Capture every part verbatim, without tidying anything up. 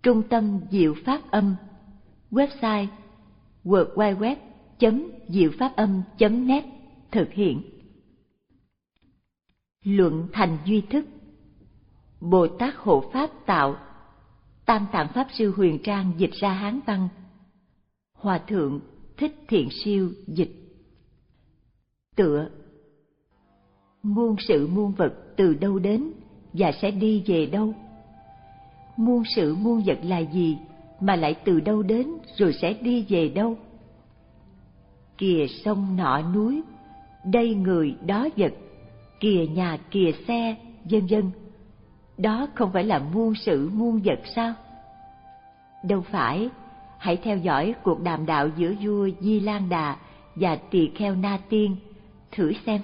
Trung tâm Diệu Pháp Âm. Website w w w chấm diệu pháp âm chấm net thực hiện. Luận thành duy thức. Bồ Tát Hộ Pháp tạo. Tam Tạng Pháp Sư Huyền Trang dịch ra Hán văn. Hòa thượng Thích Thiện Siêu dịch. Tựa: muôn sự muôn vật từ đâu đến và sẽ đi về đâu? Muôn sự muôn vật là gì mà lại từ đâu đến rồi sẽ đi về đâu? Kìa sông nọ núi, đây người đó vật, kìa nhà kìa xe, vân vân. Đó không phải là muôn sự muôn vật sao? Đâu phải. Hãy theo dõi cuộc đàm đạo giữa vua Di Lan Đà và tỳ kheo Na Tiên, thử xem.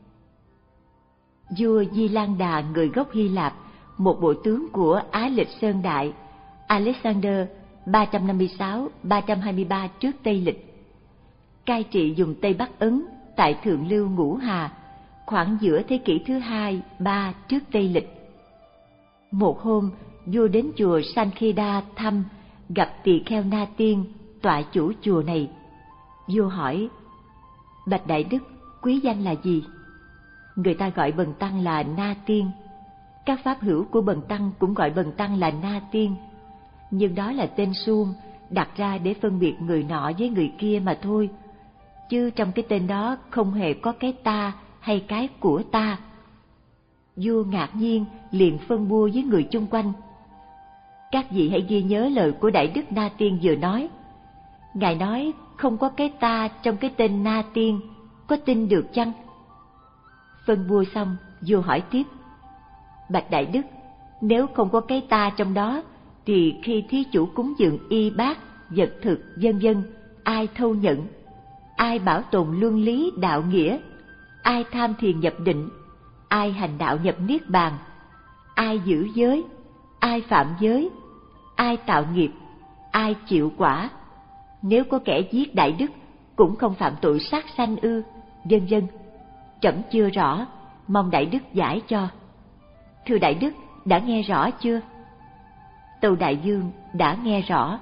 Vua Di Lan Đà người gốc Hy Lạp, một bộ tướng của Á Lịch Sơn Đại, Alexander ba trăm năm mươi sáu đến ba trăm hai mươi ba trước Tây Lịch, cai trị vùng Tây Bắc Ấn tại Thượng Lưu Ngũ Hà, khoảng giữa thế kỷ thứ hai, ba trước Tây Lịch. Một hôm, vua đến chùa Sankheda thăm, gặp tỳ kheo Na Tiên, tọa chủ chùa này. Vua hỏi: bạch đại đức, quý danh là gì? Người ta gọi bần tăng là Na Tiên. Các pháp hữu của bần tăng cũng gọi bần tăng là Na Tiên, nhưng đó là tên suông đặt ra để phân biệt người nọ với người kia mà thôi, chứ trong cái tên đó không hề có cái ta hay cái của ta. Vua ngạc nhiên, liền phân bua với người chung quanh: các vị hãy ghi nhớ lời của Đại Đức Na Tiên vừa nói. Ngài nói không có cái ta trong cái tên Na Tiên, có tin được chăng? Phân bua xong, vua hỏi tiếp: bạch Đại Đức, nếu không có cái ta trong đó, thì khi thí chủ cúng dường y bát, vật thực, vân vân, ai thâu nhận? Ai bảo tồn luân lý đạo nghĩa? Ai tham thiền nhập định? Ai hành đạo nhập niết bàn? Ai giữ giới? Ai phạm giới? Ai tạo nghiệp? Ai chịu quả? Nếu có kẻ giết Đại Đức, cũng không phạm tội sát sanh ư? Vân vân. Trẫm chưa rõ, mong Đại Đức giải cho. Thưa Đại Đức, đã nghe rõ chưa? Tâu Đại Dương đã nghe rõ.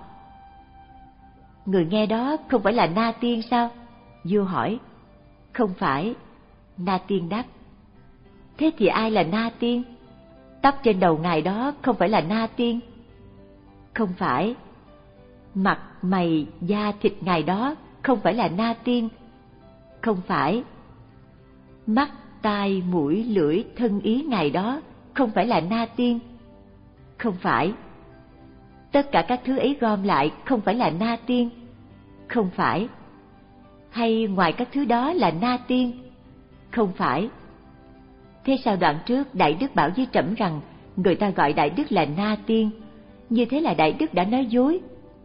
Người nghe đó không phải là Na Tiên sao? Vua hỏi. Không phải. Na Tiên đáp. Thế thì ai là Na Tiên? Tóc trên đầu ngài đó không phải là Na Tiên? Không phải. Mặt, mày, da, thịt ngài đó không phải là Na Tiên? Không phải. Mắt, tai, mũi, lưỡi, thân ý ngài đó không phải là Na Tiên? Không phải. Tất cả các thứ ấy gom lại không phải là Na Tiên? Không phải. Hay ngoài các thứ đó là Na Tiên? Không phải. Thế sao đoạn trước Đại Đức bảo với trẫm rằng người ta gọi Đại Đức là Na Tiên, như thế là Đại Đức đã nói dối?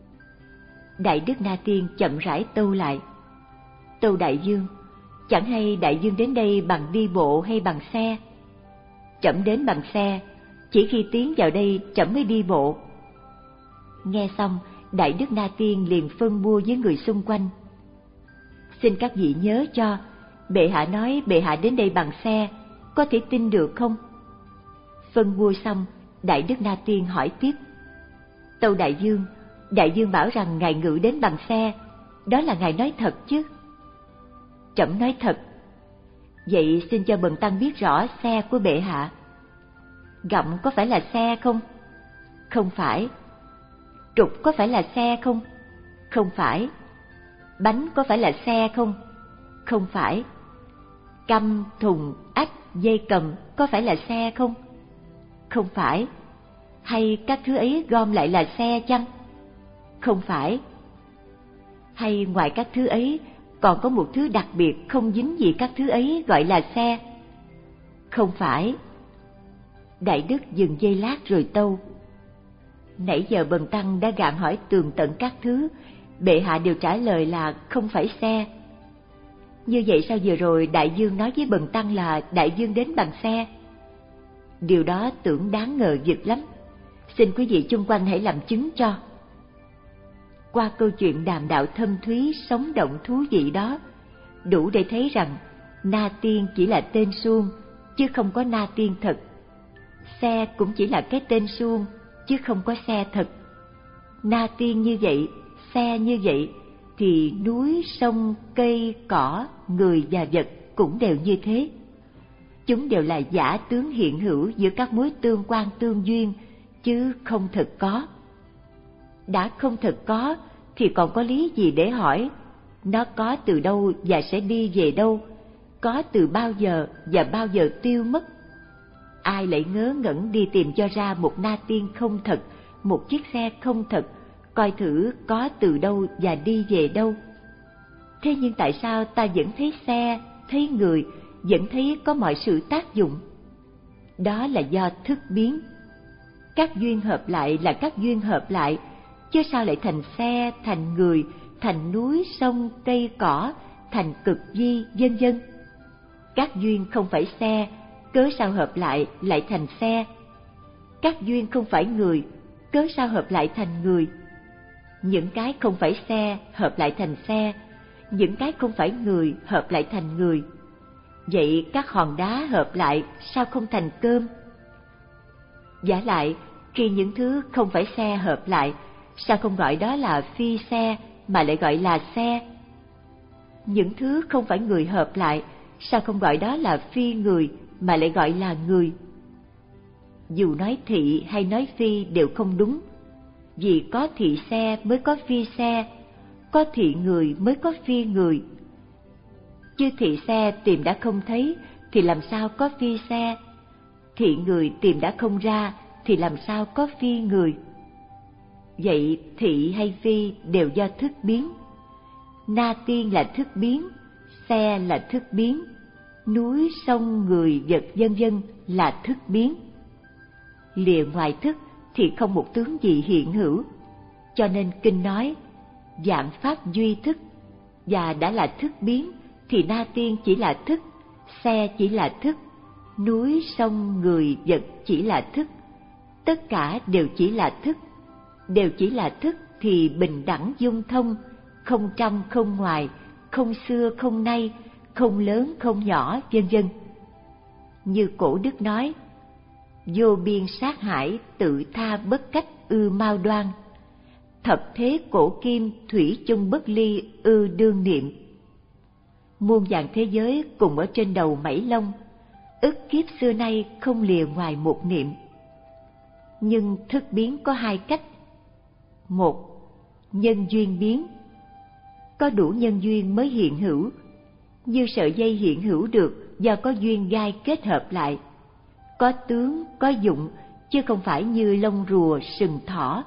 Đại Đức Na Tiên chậm rãi tâu lại. Tâu Đại Dương, chẳng hay Đại Dương đến đây bằng đi bộ hay bằng xe? Trẫm đến bằng xe, chỉ khi tiến vào đây trẫm mới đi bộ. Nghe xong, Đại Đức Na Tiên liền phân bua với người xung quanh. Xin các vị nhớ cho, bệ hạ nói bệ hạ đến đây bằng xe, có thể tin được không? Phân bua xong, Đại Đức Na Tiên hỏi tiếp. Tâu Đại Dương, Đại Dương bảo rằng ngài ngự đến bằng xe, đó là ngài nói thật chứ? Trẫm nói thật. Vậy xin cho bần tăng biết rõ xe của bệ hạ. Gặm có phải là xe không? Không phải. Trục có phải là xe không? Không phải. Bánh có phải là xe không? Không phải. Căm, thùng, ách, dây cầm có phải là xe không? Không phải. Hay các thứ ấy gom lại là xe chăng? Không phải. Hay ngoài các thứ ấy còn có một thứ đặc biệt không dính gì các thứ ấy gọi là xe? Không phải. Đại Đức dừng giây lát rồi tâu. Nãy giờ bần tăng đã gạn hỏi tường tận các thứ, bệ hạ đều trả lời là không phải xe. Như vậy sao vừa rồi Đại Dương nói với bần tăng là Đại Dương đến bằng xe? Điều đó tưởng đáng ngờ vực lắm. Xin quý vị chung quanh hãy làm chứng cho. Qua câu chuyện đàm đạo thâm thúy, sống động thú vị đó, đủ để thấy rằng Na Tiên chỉ là tên suông, chứ không có Na Tiên thật. Xe cũng chỉ là cái tên suông, chứ không có xe thật. na tiên như vậy, xe như vậy, thì núi, sông, cây, cỏ, người và vật cũng đều như thế. Chúng đều là giả tướng hiện hữu giữa các mối tương quan tương duyên, chứ không thực có. Đã không thực có thì còn có lý gì để hỏi nó có từ đâu và sẽ đi về đâu, có từ bao giờ và bao giờ tiêu mất. Ai lại ngớ ngẩn đi tìm cho ra một na tiên không thật, một chiếc xe không thật, coi thử có từ đâu và đi về đâu. Thế nhưng tại sao ta vẫn thấy xe, thấy người, vẫn thấy có mọi sự tác dụng? Đó là do thức biến. Các duyên hợp lại là các duyên hợp lại, chứ sao lại thành xe, thành người, thành núi, sông, cây, cỏ, thành cực vi, vân vân. Các duyên không phải xe, cớ sao hợp lại lại thành xe? Các duyên không phải người, cớ sao hợp lại thành người? Những cái không phải xe hợp lại thành xe, những cái không phải người hợp lại thành người. Vậy các hòn đá hợp lại sao không thành cơm? Vả lại, khi những thứ không phải xe hợp lại, sao không gọi đó là phi xe mà lại gọi là xe? Những thứ không phải người hợp lại, sao không gọi đó là phi người mà lại gọi là người? Dù nói thị hay nói phi đều không đúng, vì có thị xe mới có phi xe, có thị người mới có phi người. Chứ thị xe tìm đã không thấy thì làm sao có phi xe, thị người tìm đã không ra thì làm sao có phi người. Vậy thị hay phi đều do thức biến. Na tiên là thức biến, xe là thức biến, núi, sông, người, vật vân vân là thức biến. Lìa ngoài thức thì không một tướng gì hiện hữu, cho nên kinh nói vạn pháp duy thức, và đã là thức biến thì na tiên chỉ là thức, xe chỉ là thức, núi, sông, người, vật chỉ là thức. Tất cả đều chỉ là thức, đều chỉ là thức thì bình đẳng dung thông, không trong không ngoài, không xưa không nay, không lớn không nhỏ, vân vân. Như cổ đức nói, vô biên sát hải tự tha bất cách ư mau đoan, thập thế cổ kim thủy chung bất ly ư đương niệm. Muôn vàn thế giới cùng ở trên đầu mảy lông, ức kiếp xưa nay không lìa ngoài một niệm. Nhưng thức biến có hai cách. Một, nhân duyên biến. Có đủ nhân duyên mới hiện hữu, như sợi dây hiện hữu được do có duyên gai kết hợp lại. Có tướng, có dụng, chứ không phải như lông rùa, sừng thỏ.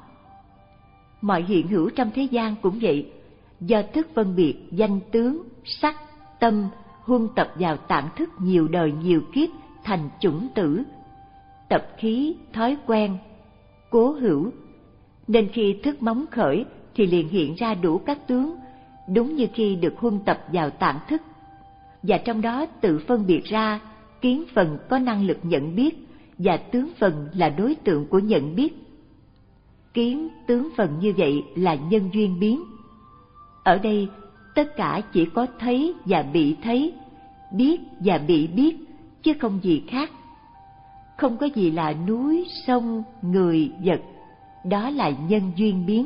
Mọi hiện hữu trong thế gian cũng vậy, do thức phân biệt danh tướng, sắc, tâm, huân tập vào tạng thức nhiều đời nhiều kiếp thành chủng tử, tập khí, thói quen, cố hữu. Nên khi thức móng khởi thì liền hiện ra đủ các tướng, đúng như khi được huân tập vào tạng thức. Và trong đó tự phân biệt ra kiến phần có năng lực nhận biết và tướng phần là đối tượng của nhận biết. Kiến, tướng phần như vậy là nhân duyên biến. Ở đây tất cả chỉ có thấy và bị thấy, biết và bị biết, chứ không gì khác. Không có gì là núi, sông, người, vật, đó là nhân duyên biến.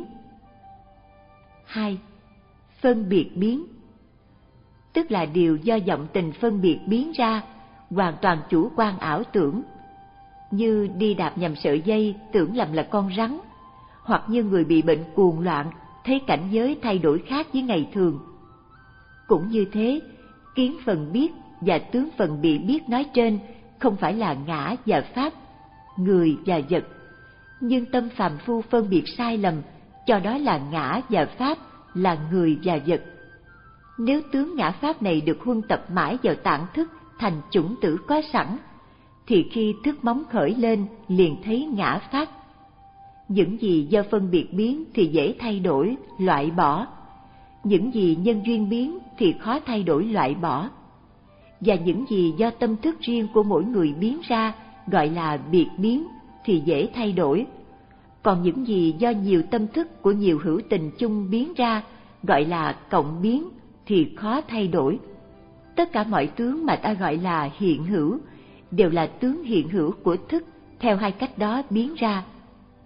Hai, phân biệt biến. Tức là điều do vọng tình phân biệt biến ra, hoàn toàn chủ quan ảo tưởng. Như đi đạp nhầm sợi dây tưởng lầm là con rắn, hoặc như người bị bệnh cuồng loạn thấy cảnh giới thay đổi khác với ngày thường. Cũng như thế, kiến phần biết và tướng phần bị biết nói trên không phải là ngã và pháp, người và vật, nhưng tâm phàm phu phân biệt sai lầm, cho đó là ngã và pháp, là người và vật. Nếu tướng ngã pháp này được huân tập mãi vào tạng thức thành chủng tử có sẵn, thì khi thức móng khởi lên liền thấy ngã pháp. Những gì do phân biệt biến thì dễ thay đổi, loại bỏ. Những gì nhân duyên biến thì khó thay đổi, loại bỏ. Và những gì do tâm thức riêng của mỗi người biến ra gọi là biệt biến thì dễ thay đổi. Còn những gì do nhiều tâm thức của nhiều hữu tình chung biến ra gọi là cộng biến thì khó thay đổi. Tất cả mọi tướng mà ta gọi là hiện hữu đều là tướng hiện hữu của thức theo hai cách đó biến ra.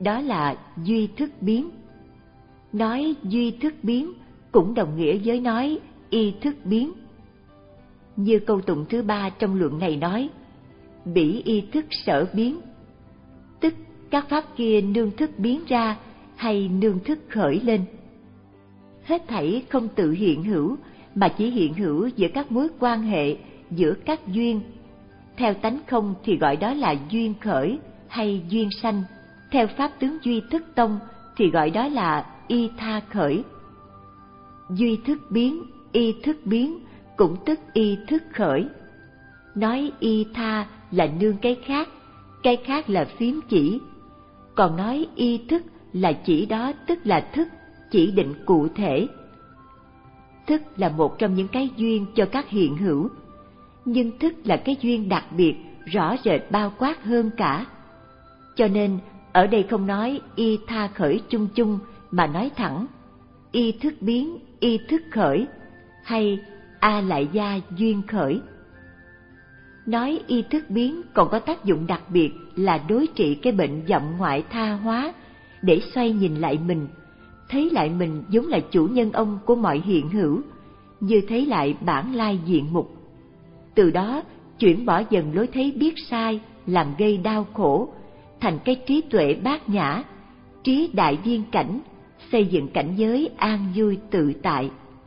đó là duy thức biến. Nói duy thức biến cũng đồng nghĩa với nói y thức biến. Như câu tụng thứ ba trong luận này nói, bỉ y thức sở biến, tức các pháp kia nương thức biến ra hay nương thức khởi lên. Hết thảy không tự hiện hữu mà chỉ hiện hữu giữa các mối quan hệ, giữa các duyên. Theo tánh không thì gọi đó là duyên khởi hay duyên sanh. Theo pháp tướng duy thức tông thì gọi đó là y tha khởi. Duy thức biến, y thức biến cũng tức y thức khởi. Nói y tha là nương cái khác, cái khác là phím chỉ. Còn nói y thức là chỉ đó, tức là thức, chỉ định cụ thể. Thức là một trong những cái duyên cho các hiện hữu, nhưng thức là cái duyên đặc biệt, rõ rệt bao quát hơn cả. Cho nên, ở đây không nói y tha khởi chung chung, mà nói thẳng y thức biến, y thức khởi, hay a lại gia duyên khởi. Nói y thức biến còn có tác dụng đặc biệt là đối trị cái bệnh vọng ngoại tha hóa, để xoay nhìn lại mình, thấy lại mình giống là chủ nhân ông của mọi hiện hữu, như thấy lại bản lai diện mục. Từ đó chuyển bỏ dần lối thấy biết sai làm gây đau khổ, thành cái trí tuệ bát nhã, trí đại viên cảnh, xây dựng cảnh giới an vui tự tại.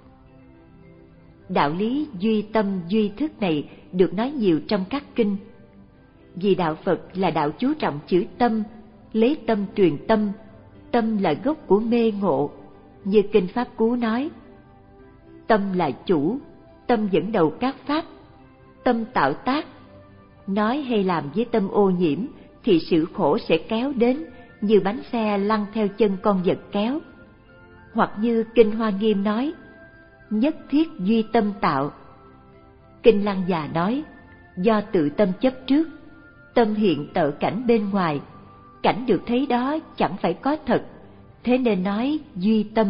Đạo lý duy tâm duy thức này được nói nhiều trong các kinh. Vì đạo Phật là đạo chú trọng chữ tâm, lấy tâm truyền tâm, tâm là gốc của mê ngộ. Như kinh Pháp Cú nói, tâm là chủ, tâm dẫn đầu các pháp, tâm tạo tác. Nói hay làm với tâm ô nhiễm thì sự khổ sẽ kéo đến như bánh xe lăn theo chân con vật kéo. Hoặc như kinh Hoa Nghiêm nói, nhất thiết duy tâm tạo. Kinh Lăng Già nói, do tự tâm chấp trước, tâm hiện tợ cảnh bên ngoài, cảnh được thấy đó chẳng phải có thật, thế nên nói duy tâm.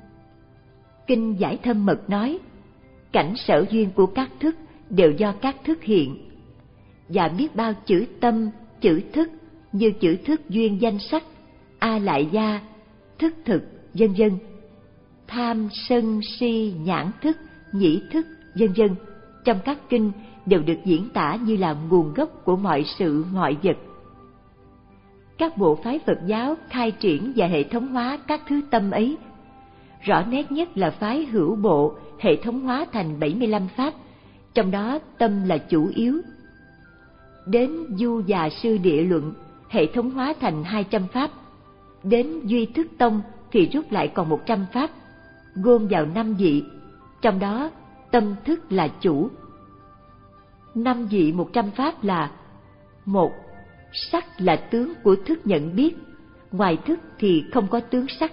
Kinh Giải Thâm Mật nói, cảnh sở duyên của các thức đều do các thức hiện, và biết bao chữ tâm, chữ thức như chữ thức duyên danh sắc, a lại gia, thức thực, vân vân. Tham, sân, si, nhãn thức, nhĩ thức, vân vân trong các kinh đều được diễn tả như là nguồn gốc của mọi sự mọi vật. Các bộ phái Phật giáo khai triển và hệ thống hóa các thứ tâm ấy. Rõ nét nhất là phái Hữu Bộ hệ thống hóa thành bảy mươi lăm pháp, trong đó tâm là chủ yếu. Đến Du Già Sư Địa Luận hệ thống hóa thành hai trăm pháp. Đến Duy Thức Tông thì rút lại còn một trăm pháp, gom vào năm vị, trong đó tâm thức là chủ. Năm vị một trăm pháp là: một, sắc là tướng của thức nhận biết, ngoài thức thì không có tướng sắc.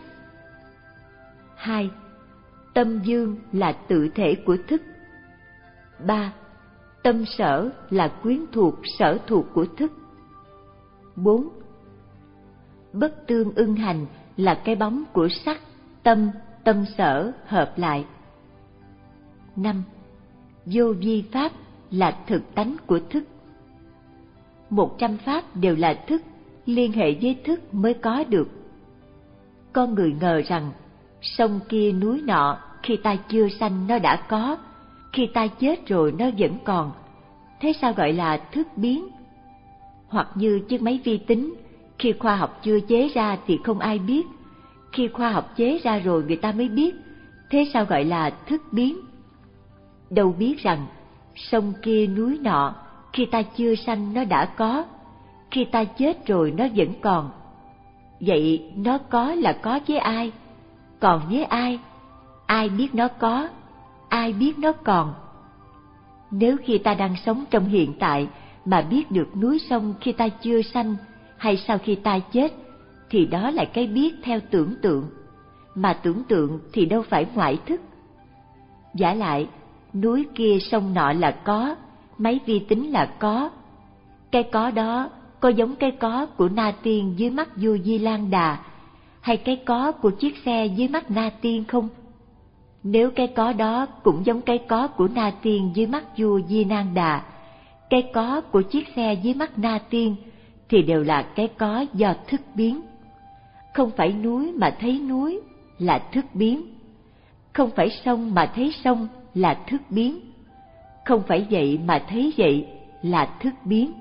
Hai, tâm dương là tự thể của thức. Ba, tâm sở là quyến thuộc sở thuộc của thức. Bốn, bất tương ưng hành là cái bóng của sắc, tâm, tâm sở hợp lại. Năm, vô vi pháp là thực tánh của thức. Một trăm pháp đều là thức, liên hệ với thức mới có được. Con người ngờ rằng sông kia núi nọ khi ta chưa sanh nó đã có, khi ta chết rồi nó vẫn còn. Thế sao gọi là thức biến? Hoặc như chiếc máy vi tính, khi khoa học chưa chế ra thì không ai biết, khi khoa học chế ra rồi người ta mới biết. Thế sao gọi là thức biến? Đâu biết rằng sông kia núi nọ khi ta chưa sanh nó đã có, khi ta chết rồi nó vẫn còn. Vậy nó có là có với ai? Còn với ai? Ai biết nó có? Ai biết nó còn? Nếu khi ta đang sống trong hiện tại mà biết được núi sông khi ta chưa sanh hay sau khi ta chết, thì đó là cái biết theo tưởng tượng, mà tưởng tượng thì đâu phải ngoại thức. Vả lại, núi kia sông nọ là có, máy vi tính là có. Cái có đó có giống cái có của Na Tiên dưới mắt vua Di Lan Đà, hay cái có của chiếc xe dưới mắt Na Tiên không? Nếu cái có đó cũng giống cái có của Na Tiên dưới mắt vua Di Nan Đà, cái có của chiếc xe dưới mắt Na Tiên, thì đều là cái có do thức biến. Không phải núi mà thấy núi là thức biến. Không phải sông mà thấy sông là thức biến. Không phải vậy mà thấy vậy là thức biến.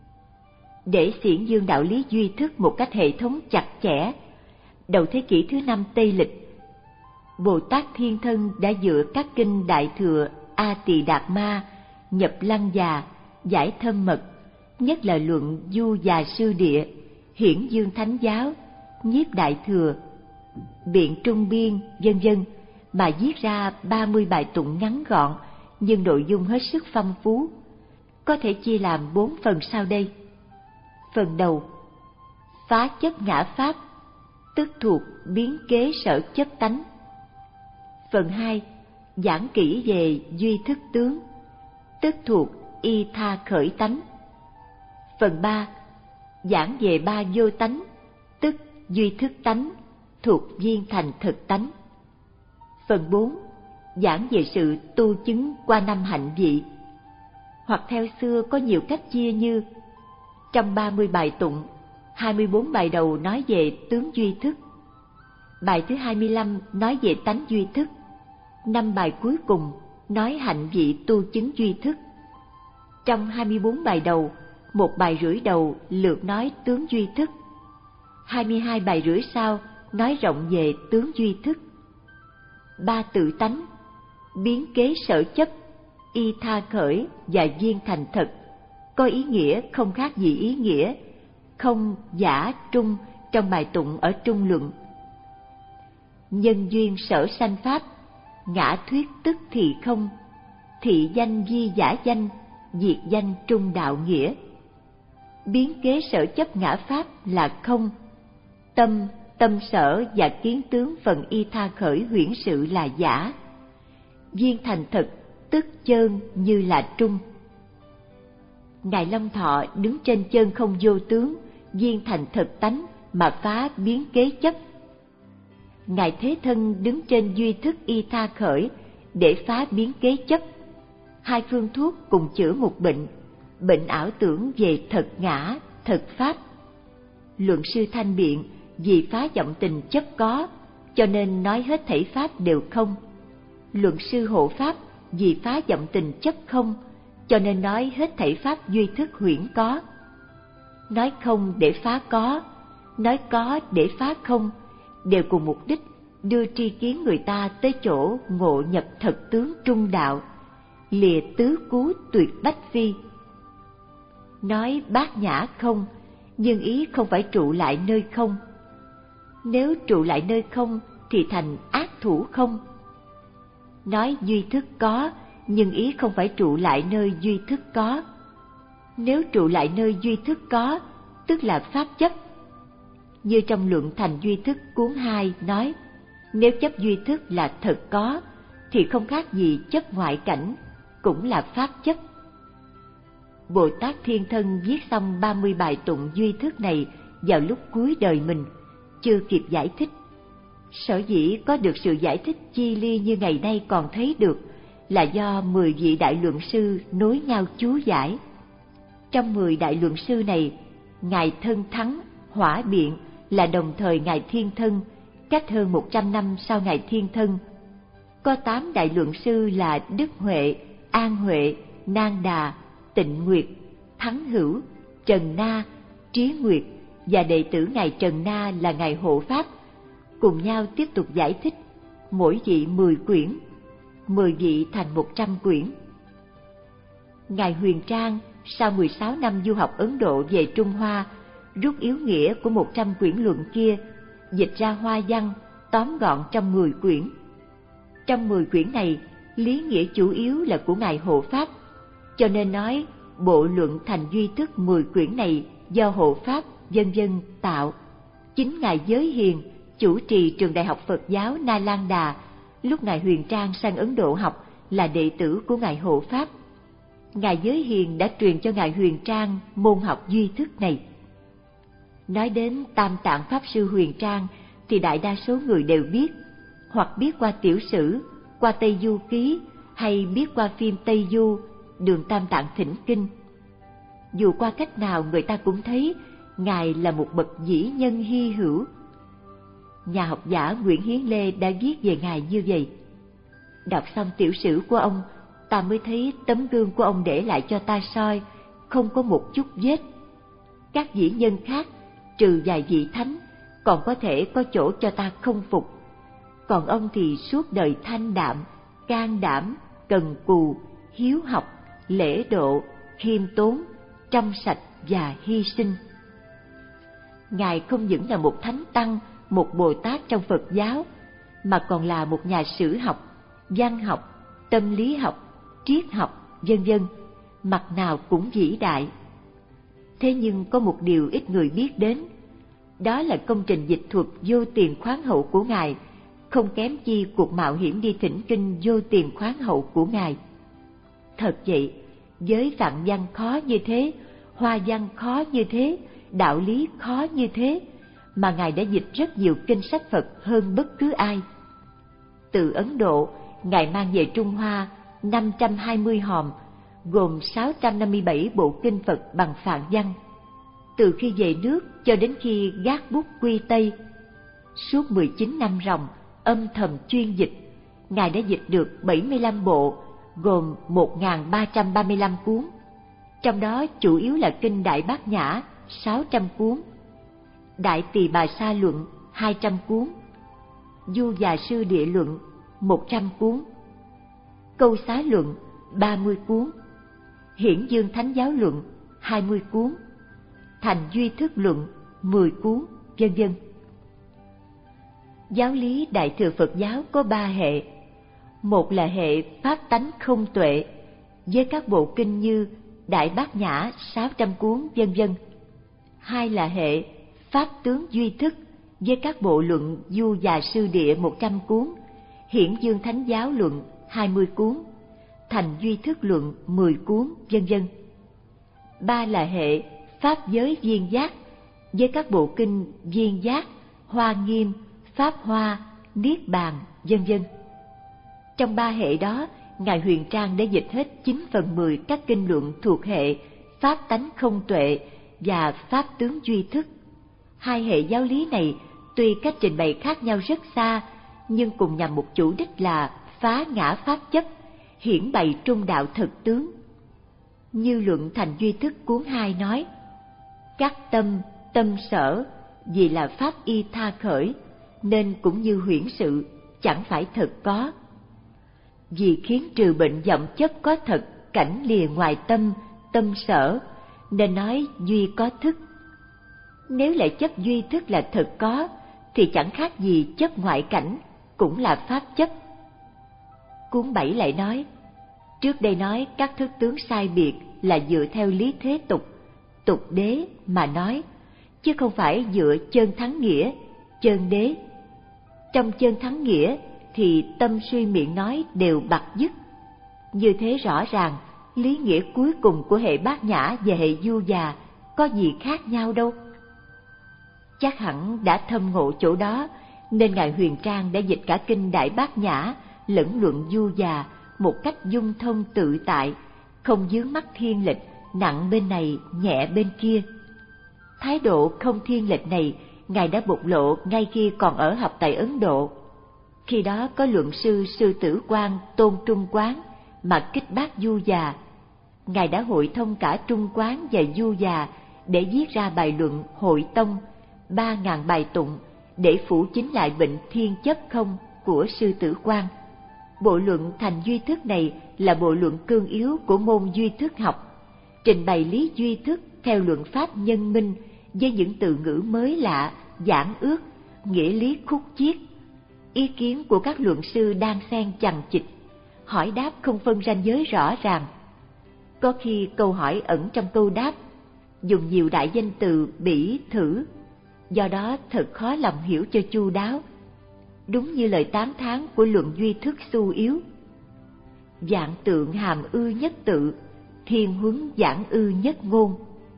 Để xiển dương đạo lý duy thức một cách hệ thống chặt chẽ, đầu thế kỷ thứ năm Tây Lịch, Bồ Tát Thiên Thân đã dựa các kinh Đại Thừa, A Tỳ Đạt Ma, Nhập Lăng Già, Giải Thâm Mật, nhất là luận Du Già Sư Địa, Hiển Dương Thánh Giáo, Nhiếp Đại Thừa, Biện Trung Biên, vân vân, mà viết ra ba mươi bài tụng ngắn gọn nhưng nội dung hết sức phong phú, có thể chia làm bốn phần sau đây. Phần đầu, phá chấp ngã pháp, tức thuộc biến kế sở chấp tánh. Phần hai, giảng kỹ về duy thức tướng, tức thuộc y tha khởi tánh. Phần ba, giảng về ba vô tánh, tức duy thức tánh, thuộc viên thành thực tánh. Phần bốn, giảng về sự tu chứng qua năm hạnh vị. Hoặc theo xưa có nhiều cách chia như: trong ba mươi bài tụng, hai mươi bốn bài đầu nói về tướng duy thức, bài thứ hai mươi lăm nói về tánh duy thức, năm bài cuối cùng nói hạnh vị tu chứng duy thức. Trong hai mươi bốn bài đầu, một bài rưỡi đầu lược nói tướng duy thức, hai mươi hai bài rưỡi sau nói rộng về tướng duy thức. Ba tự tánh, biến kế sở chấp, y tha khởi và viên thành thực có ý nghĩa không khác gì ý nghĩa không, giả, trung trong bài tụng ở Trung Luận. Nhân duyên sở sanh pháp, ngã thuyết tức thị không, thị danh di giả danh, diệt danh trung đạo nghĩa. Biến kế sở chấp ngã pháp là không, tâm, tâm sở và kiến tướng phần y tha khởi huyễn sự là giả, viên thành thực tức chơn như là trung. Ngài Long Thọ đứng trên chân không vô tướng, viên thành thực tánh mà phá biến kế chấp. Ngài Thế Thân đứng trên duy thức y tha khởi để phá biến kế chấp. Hai phương thuốc cùng chữa một bệnh, bệnh ảo tưởng về thật ngã, thật pháp. Luận sư Thanh biện vì phá vọng tình chấp có, cho nên nói hết thảy pháp đều không. Luận sư Hộ Pháp vì phá vọng tình chấp không, cho nên nói hết thảy pháp duy thức huyễn có. Nói không để phá có, nói có để phá không, đều cùng mục đích đưa tri kiến người ta tới chỗ ngộ nhập thật tướng trung đạo, lìa tứ cú tuyệt bách phi. Nói bát nhã không, nhưng ý không phải trụ lại nơi không. Nếu trụ lại nơi không thì thành ác thủ không. Nói duy thức có, nhưng ý không phải trụ lại nơi duy thức có. Nếu trụ lại nơi duy thức có, tức là pháp chấp. Như trong luận Thành Duy Thức cuốn hai nói, nếu chấp duy thức là thật có, thì không khác gì chấp ngoại cảnh, cũng là pháp chấp. Bồ Tát Thiên Thân viết xong ba mươi bài tụng duy thức này vào lúc cuối đời mình, chưa kịp giải thích. Sở dĩ có được sự giải thích chi li như ngày nay còn thấy được là do mười vị đại luận sư nối nhau chú giải. Trong mười đại luận sư này, Ngài Thân Thắng, Hỏa Biện là đồng thời Ngài Thiên Thân, cách hơn một trăm năm sau Ngài Thiên Thân. Có tám đại luận sư là Đức Huệ, An Huệ, Nang Đà, Tịnh Nguyệt, Thắng Hữu, Trần Na, Trí Nguyệt và đệ tử Ngài Trần Na là Ngài Hộ Pháp, cùng nhau tiếp tục giải thích, mỗi vị mười quyển, mười vị thành một trăm quyển. Ngài Huyền Trang sau mười sáu năm du học Ấn Độ về Trung Hoa, rút yếu nghĩa của một trăm quyển luận kia, dịch ra hoa văn, tóm gọn trong mười quyển. Trong mười quyển này, lý nghĩa chủ yếu là của Ngài Hộ Pháp, cho nên nói bộ luận Thành Duy Thức mười quyển này do Hộ Pháp vân vân tạo. Chính Ngài Giới Hiền, chủ trì trường Đại học Phật giáo Na Lan Đà, lúc Ngài Huyền Trang sang Ấn Độ học là đệ tử của Ngài Hộ Pháp. Ngài Giới Hiền đã truyền cho Ngài Huyền Trang môn học duy thức này. Nói đến Tam Tạng Pháp Sư Huyền Trang thì đại đa số người đều biết, hoặc biết qua tiểu sử, qua Tây Du Ký, hay biết qua phim Tây Du, Đường Tam Tạng Thỉnh Kinh. Dù qua cách nào người ta cũng thấy Ngài là một bậc vĩ nhân hy hữu. nhà học giả Nguyễn Hiến Lê đã viết về Ngài như vậy. Đọc xong tiểu sử của ông, ta mới thấy tấm gương của ông để lại cho ta soi, không có một chút vết. Các vĩ nhân khác, trừ vài vị thánh, còn có thể có chỗ cho ta không phục. Còn ông thì suốt đời thanh đạm, can đảm, cần cù, hiếu học, lễ độ, khiêm tốn, trong sạch và hy sinh. Ngài không những là một thánh tăng, một Bồ Tát trong Phật giáo, mà còn là một nhà sử học, văn học, tâm lý học, triết học, vân vân, mặt nào cũng vĩ đại. Thế nhưng có một điều ít người biết đến, đó là công trình dịch thuật vô tiền khoáng hậu của Ngài, không kém chi cuộc mạo hiểm đi thỉnh kinh vô tiền khoáng hậu của Ngài. Thật vậy, với phạn văn khó như thế, hoa văn khó như thế, đạo lý khó như thế, mà Ngài đã dịch rất nhiều kinh sách Phật hơn bất cứ ai. Từ Ấn Độ, Ngài mang về Trung Hoa năm trăm hai mươi hòm, gồm sáu trăm năm mươi bảy bộ kinh Phật bằng phạn văn. Từ khi về nước cho đến khi gác bút quy Tây, suốt mười chín năm ròng âm thầm chuyên dịch, Ngài đã dịch được bảy mươi lăm bộ, gồm một nghìn ba trăm ba mươi lăm cuốn. Trong đó chủ yếu là kinh Đại Bát Nhã sáu trăm cuốn, Đại Tỳ Bà Sa Luận hai trăm cuốn, Du Già Sư Địa Luận một trăm cuốn, Câu Xá Luận ba mươi cuốn, Hiển Dương Thánh Giáo Luận hai mươi cuốn, Thành Duy Thức Luận mười cuốn, vân vân. Giáo lý Đại thừa Phật giáo có ba hệ. Một là hệ Pháp tánh không tuệ, với các bộ kinh như Đại Bát Nhã sáu trăm cuốn, vân vân. Hai là hệ Pháp tướng duy thức, với các bộ luận Du Già Sư Địa một trăm cuốn, Hiển Dương Thánh Giáo Luận hai mươi cuốn, Thành Duy Thức Luận mười cuốn, vân vân. Ba là hệ Pháp giới viên giác, với các bộ kinh Viên Giác, Hoa Nghiêm, Pháp Hoa, Niết Bàn, vân vân. Trong ba hệ đó, Ngài Huyền Trang đã dịch hết chín phần mười các kinh luận thuộc hệ Pháp tánh không tuệ và Pháp tướng duy thức. Hai hệ giáo lý này tuy cách trình bày khác nhau rất xa, nhưng cùng nhằm một chủ đích là phá ngã pháp chấp, hiển bày trung đạo thực tướng. Như luận Thành Duy Thức cuốn hai nói: các tâm, tâm sở, vì là pháp y tha khởi, nên cũng như huyễn sự, chẳng phải thật có. Vì khiến trừ bệnh vọng chấp có thật, cảnh lìa ngoài tâm, tâm sở, nên nói duy có thức. Nếu lại chấp duy thức là thật có, thì chẳng khác gì chấp ngoại cảnh, cũng là pháp chấp. Cuốn bảy lại nói: trước đây nói các thức tướng sai biệt là dựa theo lý thế tục, tục đế mà nói, chứ không phải dựa chân thắng nghĩa, chân đế. Trong chân thắng nghĩa thì tâm suy miệng nói đều bặt dứt. Như thế rõ ràng, lý nghĩa cuối cùng của hệ Bát Nhã và hệ Du Già có gì khác nhau đâu. Chắc hẳn đã thâm ngộ chỗ đó, nên Ngài Huyền Trang đã dịch cả kinh Đại Bát Nhã lẫn luận Du Già một cách dung thông tự tại, không vướng mắc thiên lệch, nặng bên này nhẹ bên kia. Thái độ không thiên lệch này Ngài đã bộc lộ ngay khi còn ở học tại Ấn Độ. Khi đó có luận sư Sư Tử Quang Tôn Trung Quán mà kích bác Du Già. Ngài đã hội thông cả Trung Quán và Du Già để viết ra bài luận Hội Tông, ba ngàn bài tụng để phủ chính lại bệnh thiên chấp không của Sư Tử Quang. Bộ luận Thành Duy Thức này là bộ luận cương yếu của môn duy thức học, trình bày lý duy thức theo luận pháp nhân minh với những từ ngữ mới lạ, giản ước, nghĩa lý khúc chiết. Ý kiến của các luận sư đan xen chằng chịt, hỏi đáp không phân ranh giới rõ ràng. Có khi câu hỏi ẩn trong câu đáp, dùng nhiều đại danh từ bỉ thử, do đó thật khó lòng hiểu cho chu đáo. Đúng như lời tán thán của luận duy thức xu yếu: vạn tượng hàm ư nhất tự, thiên huấn giảng ư nhất ngôn.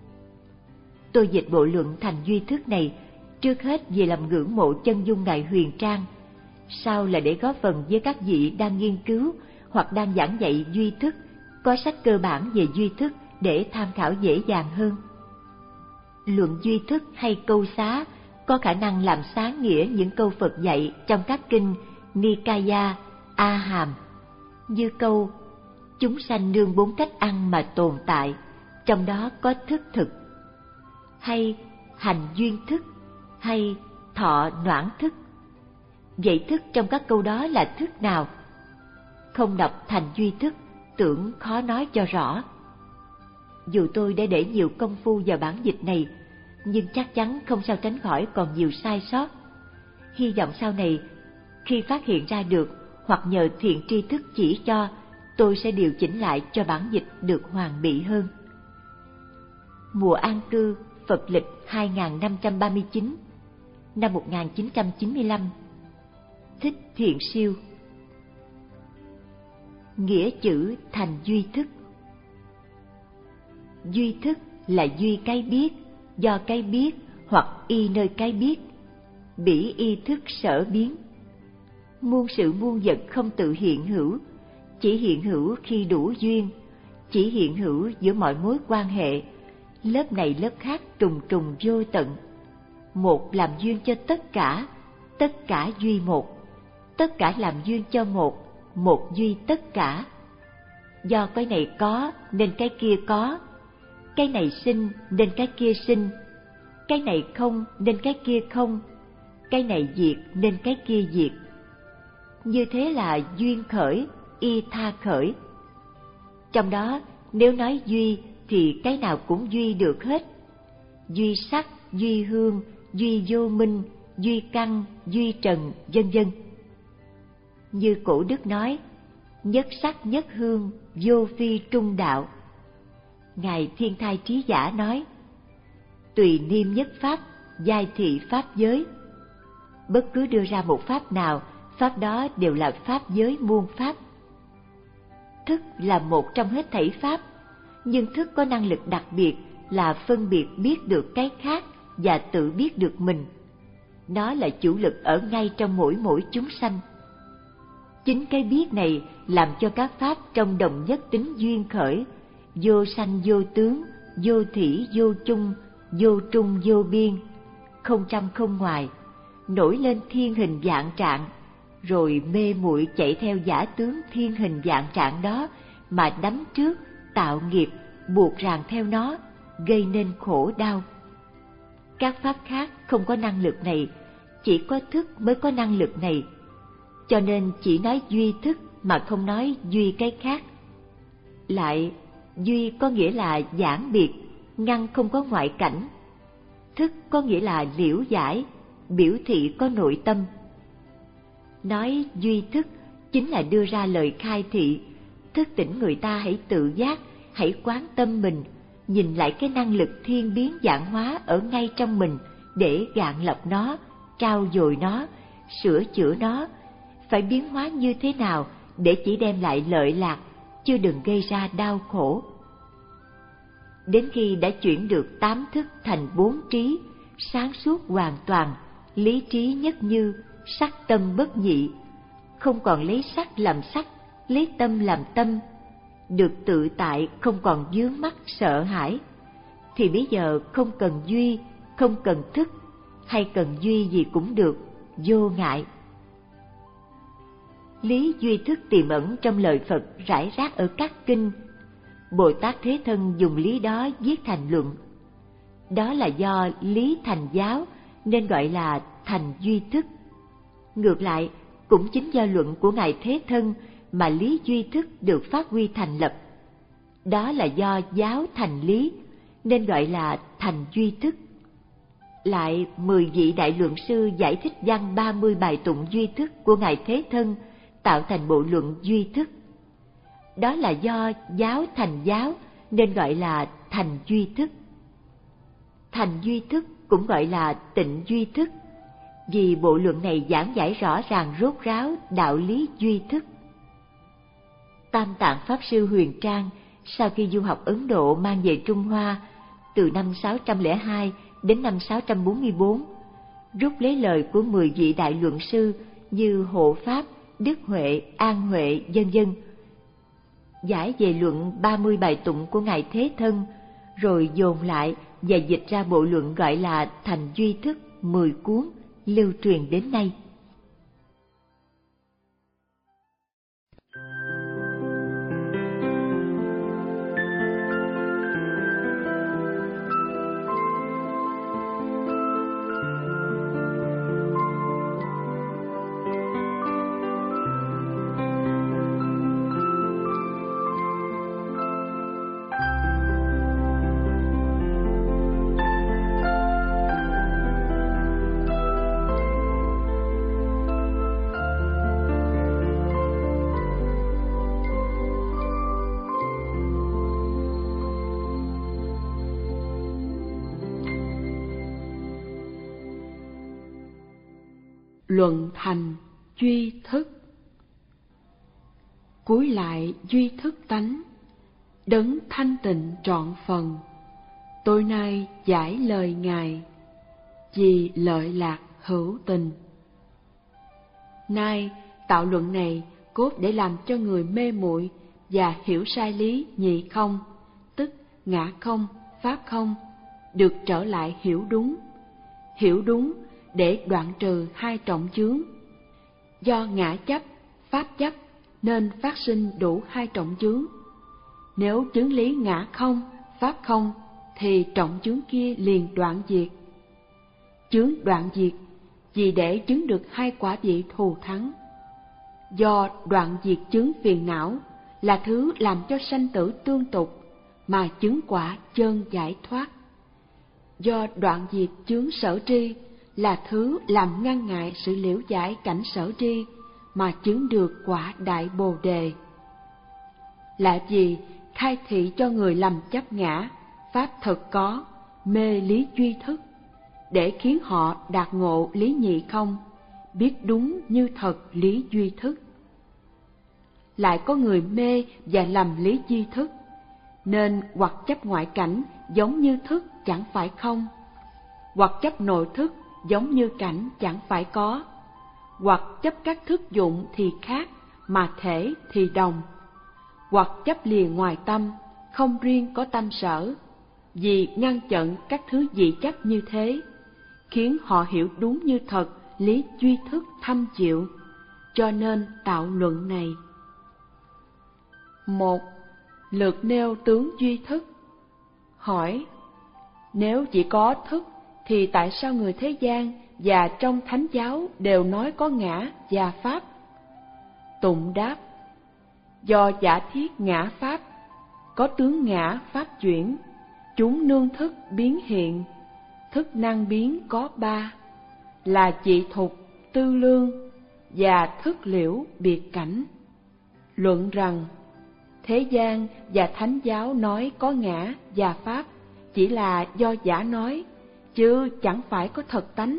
Tôi dịch bộ luận Thành Duy Thức này trước hết vì làm ngưỡng mộ chân dung Ngài Huyền Trang, sau là để góp phần với các vị đang nghiên cứu hoặc đang giảng dạy duy thức, có sách cơ bản về duy thức để tham khảo dễ dàng hơn. Luận duy thức hay câu xá có khả năng làm sáng nghĩa những câu Phật dạy trong các kinh Nikaya, A Hàm, như câu chúng sanh nương bốn cách ăn mà tồn tại, trong đó có thức thực, hay hành duyên thức, hay thọ noãn thức. Vậy thức trong các câu đó là thức nào? Không đọc thành duy thức, tưởng khó nói cho rõ. Dù tôi đã để nhiều công phu vào bản dịch này, nhưng chắc chắn không sao tránh khỏi còn nhiều sai sót. Hy vọng sau này, khi phát hiện ra được hoặc nhờ thiện tri thức chỉ cho, tôi sẽ điều chỉnh lại cho bản dịch được hoàn mỹ hơn. Mùa an cư Phật lịch hai nghìn năm trăm ba mươi chín, năm một nghìn chín trăm chín mươi lăm. Thích Thiện Siêu. Nghĩa chữ thành duy thức. Duy thức là duy cái biết, do cái biết hoặc y nơi cái biết, bỉ y thức sở biến. Muôn sự muôn vật không tự hiện hữu, chỉ hiện hữu khi đủ duyên, chỉ hiện hữu giữa mọi mối quan hệ, lớp này lớp khác trùng trùng vô tận. Một làm duyên cho tất cả, tất cả duy một, tất cả làm duyên cho một, một duy tất cả. Do cái này có nên cái kia có, cái này sinh nên cái kia sinh, cái này không nên cái kia không, cái này diệt nên cái kia diệt. Như thế là duyên khởi, y tha khởi. Trong đó nếu nói duy thì cái nào cũng duy được hết. Duy sắc, duy hương, duy vô minh, duy căn, duy trần, vân vân. Như cổ đức nói, nhất sắc nhất hương, vô phi trung đạo. Ngài Thiên Thai Trí Giả nói, tùy niêm nhất pháp, giai thị pháp giới. Bất cứ đưa ra một pháp nào, pháp đó đều là pháp giới muôn pháp. Thức là một trong hết thảy pháp, nhưng thức có năng lực đặc biệt là phân biệt biết được cái khác và tự biết được mình. Nó là chủ lực ở ngay trong mỗi mỗi chúng sanh. Chính cái biết này làm cho các pháp trong đồng nhất tính duyên khởi, vô sanh vô tướng, vô thỉ vô chung, vô trung vô biên, không trăm không ngoài, nổi lên thiên hình vạn trạng, rồi mê muội chạy theo giả tướng thiên hình vạn trạng đó mà đắm trước, tạo nghiệp, buộc ràng theo nó, gây nên khổ đau. Các pháp khác không có năng lực này, chỉ có thức mới có năng lực này, cho nên chỉ nói duy thức mà không nói duy cái khác. Lại, duy có nghĩa là giảng biệt, ngăn không có ngoại cảnh. Thức có nghĩa là liễu giải, biểu thị có nội tâm. Nói duy thức chính là đưa ra lời khai thị, thức tỉnh người ta hãy tự giác, hãy quán tâm mình, nhìn lại cái năng lực thiên biến vạn hóa ở ngay trong mình để gạn lọc nó, trau dồi nó, sửa chữa nó, phải biến hóa như thế nào để chỉ đem lại lợi lạc, chứ đừng gây ra đau khổ. Đến khi đã chuyển được tám thức thành bốn trí, sáng suốt hoàn toàn, lý trí nhất như, sắc tâm bất nhị, không còn lấy sắc làm sắc, lấy tâm làm tâm, được tự tại, không còn vướng mắc sợ hãi, thì bây giờ không cần duy, không cần thức, hay cần duy gì cũng được, vô ngại. Lý duy thức tiềm ẩn trong lời Phật rải rác ở các kinh. Bồ Tát Thế Thân dùng lý đó viết thành luận. Đó là do lý thành giáo nên gọi là thành duy thức. Ngược lại, cũng chính do luận của Ngài Thế Thân mà lý duy thức được phát huy thành lập. Đó là do giáo thành lý nên gọi là thành duy thức. Lại, mười vị đại luận sư giải thích văn ba mươi bài tụng duy thức của Ngài Thế Thân tạo thành bộ luận duy thức. Đó là do giáo thành giáo nên gọi là thành duy thức. Thành duy thức cũng gọi là tịnh duy thức, vì bộ luận này giảng giải rõ ràng rốt ráo đạo lý duy thức. Tam Tạng Pháp Sư Huyền Trang sau khi du học Ấn Độ mang về Trung Hoa từ năm sáu trăm lẻ hai đến năm sáu trăm bốn mươi bốn, rút lấy lời của mười vị đại luận sư như Hộ Pháp, Đức Huệ, An Huệ, vân vân, giải về luận ba mươi bài tụng của Ngài Thế Thân, rồi dồn lại và dịch ra bộ luận gọi là thành duy thức mười cuốn lưu truyền đến nay. Luận thành duy thức. Cúi lại duy thức tánh, đấng thanh tịnh trọn phần. Tôi nay giải lời Ngài, vì lợi lạc hữu tình. Nay tạo luận này cốt để làm cho người mê muội và hiểu sai lý nhị không, tức ngã không, pháp không, được trở lại hiểu đúng. Hiểu đúng để đoạn trừ hai trọng chướng. Do ngã chấp, pháp chấp nên phát sinh đủ hai trọng chướng. Nếu chứng lý ngã không, pháp không thì trọng chướng kia liền đoạn diệt. Chướng đoạn diệt vì để chứng được hai quả vị thù thắng. Do đoạn diệt chướng phiền não là thứ làm cho sanh tử tương tục mà chứng quả chân giải thoát. Do đoạn diệt chướng sở tri là thứ làm ngăn ngại sự liễu giải cảnh sở tri mà chứng được quả đại bồ đề. Là vì khai thị cho người lầm chấp ngã, pháp thật có, mê lý duy thức, để khiến họ đạt ngộ lý nhị không, biết đúng như thật lý duy thức. Lại có người mê và lầm lý duy thức, nên hoặc chấp ngoại cảnh giống như thức chẳng phải không, hoặc chấp nội thức giống như cảnh chẳng phải có, hoặc chấp các thức dụng thì khác mà thể thì đồng, hoặc chấp lìa ngoài tâm, không riêng có tâm sở. Vì ngăn chặn các thứ dị chấp như thế, khiến họ hiểu đúng như thật lý duy thức thâm chịu, cho nên tạo luận này. Một. Lược nêu tướng duy thức. Hỏi: nếu chỉ có thức thì tại sao người thế gian và trong thánh giáo đều nói có ngã và pháp? Tụng đáp: do giả thiết ngã pháp, có tướng ngã pháp chuyển, chúng nương thức biến hiện. Thức năng biến có ba, là trị thục, tư lương và thức liễu biệt cảnh. Luận rằng thế gian và thánh giáo nói có ngã và pháp chỉ là do giả nói, chứ chẳng phải có thật tánh.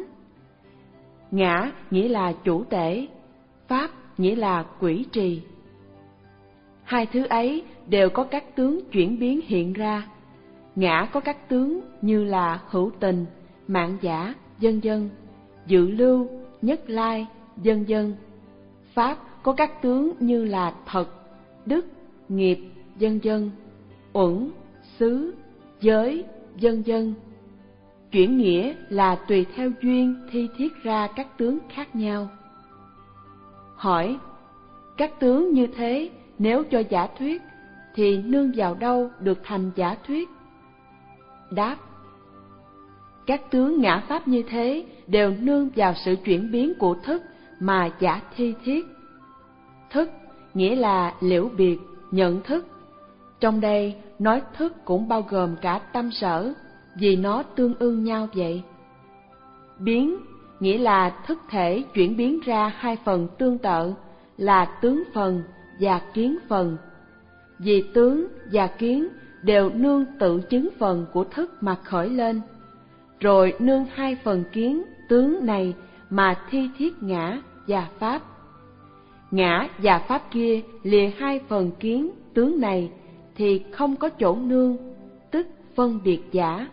Ngã nghĩa là chủ tể, pháp nghĩa là quỷ trì. Hai thứ ấy đều có các tướng chuyển biến hiện ra. Ngã có các tướng như là hữu tình, mạng giả, vân vân, dự lưu, nhất lai, vân vân. Pháp có các tướng như là thật, đức, nghiệp, vân vân, uẩn, xứ, giới, vân vân. Chuyển nghĩa là tùy theo duyên thi thiết ra các tướng khác nhau. Hỏi: các tướng như thế nếu cho giả thuyết thì nương vào đâu được thành giả thuyết? Đáp: các tướng ngã pháp như thế đều nương vào sự chuyển biến của thức mà giả thi thiết. Thức nghĩa là liễu biệt, nhận thức. Trong đây nói thức cũng bao gồm cả tâm sở, vì nó tương ưng nhau vậy. Biến nghĩa là thức thể chuyển biến ra hai phần tương tự là tướng phần và kiến phần. Vì tướng và kiến đều nương tự chứng phần của thức mà khởi lên, rồi nương hai phần kiến tướng này mà thi thiết ngã và pháp. Ngã và pháp kia lìa hai phần kiến tướng này thì không có chỗ nương, tức phân biệt giả.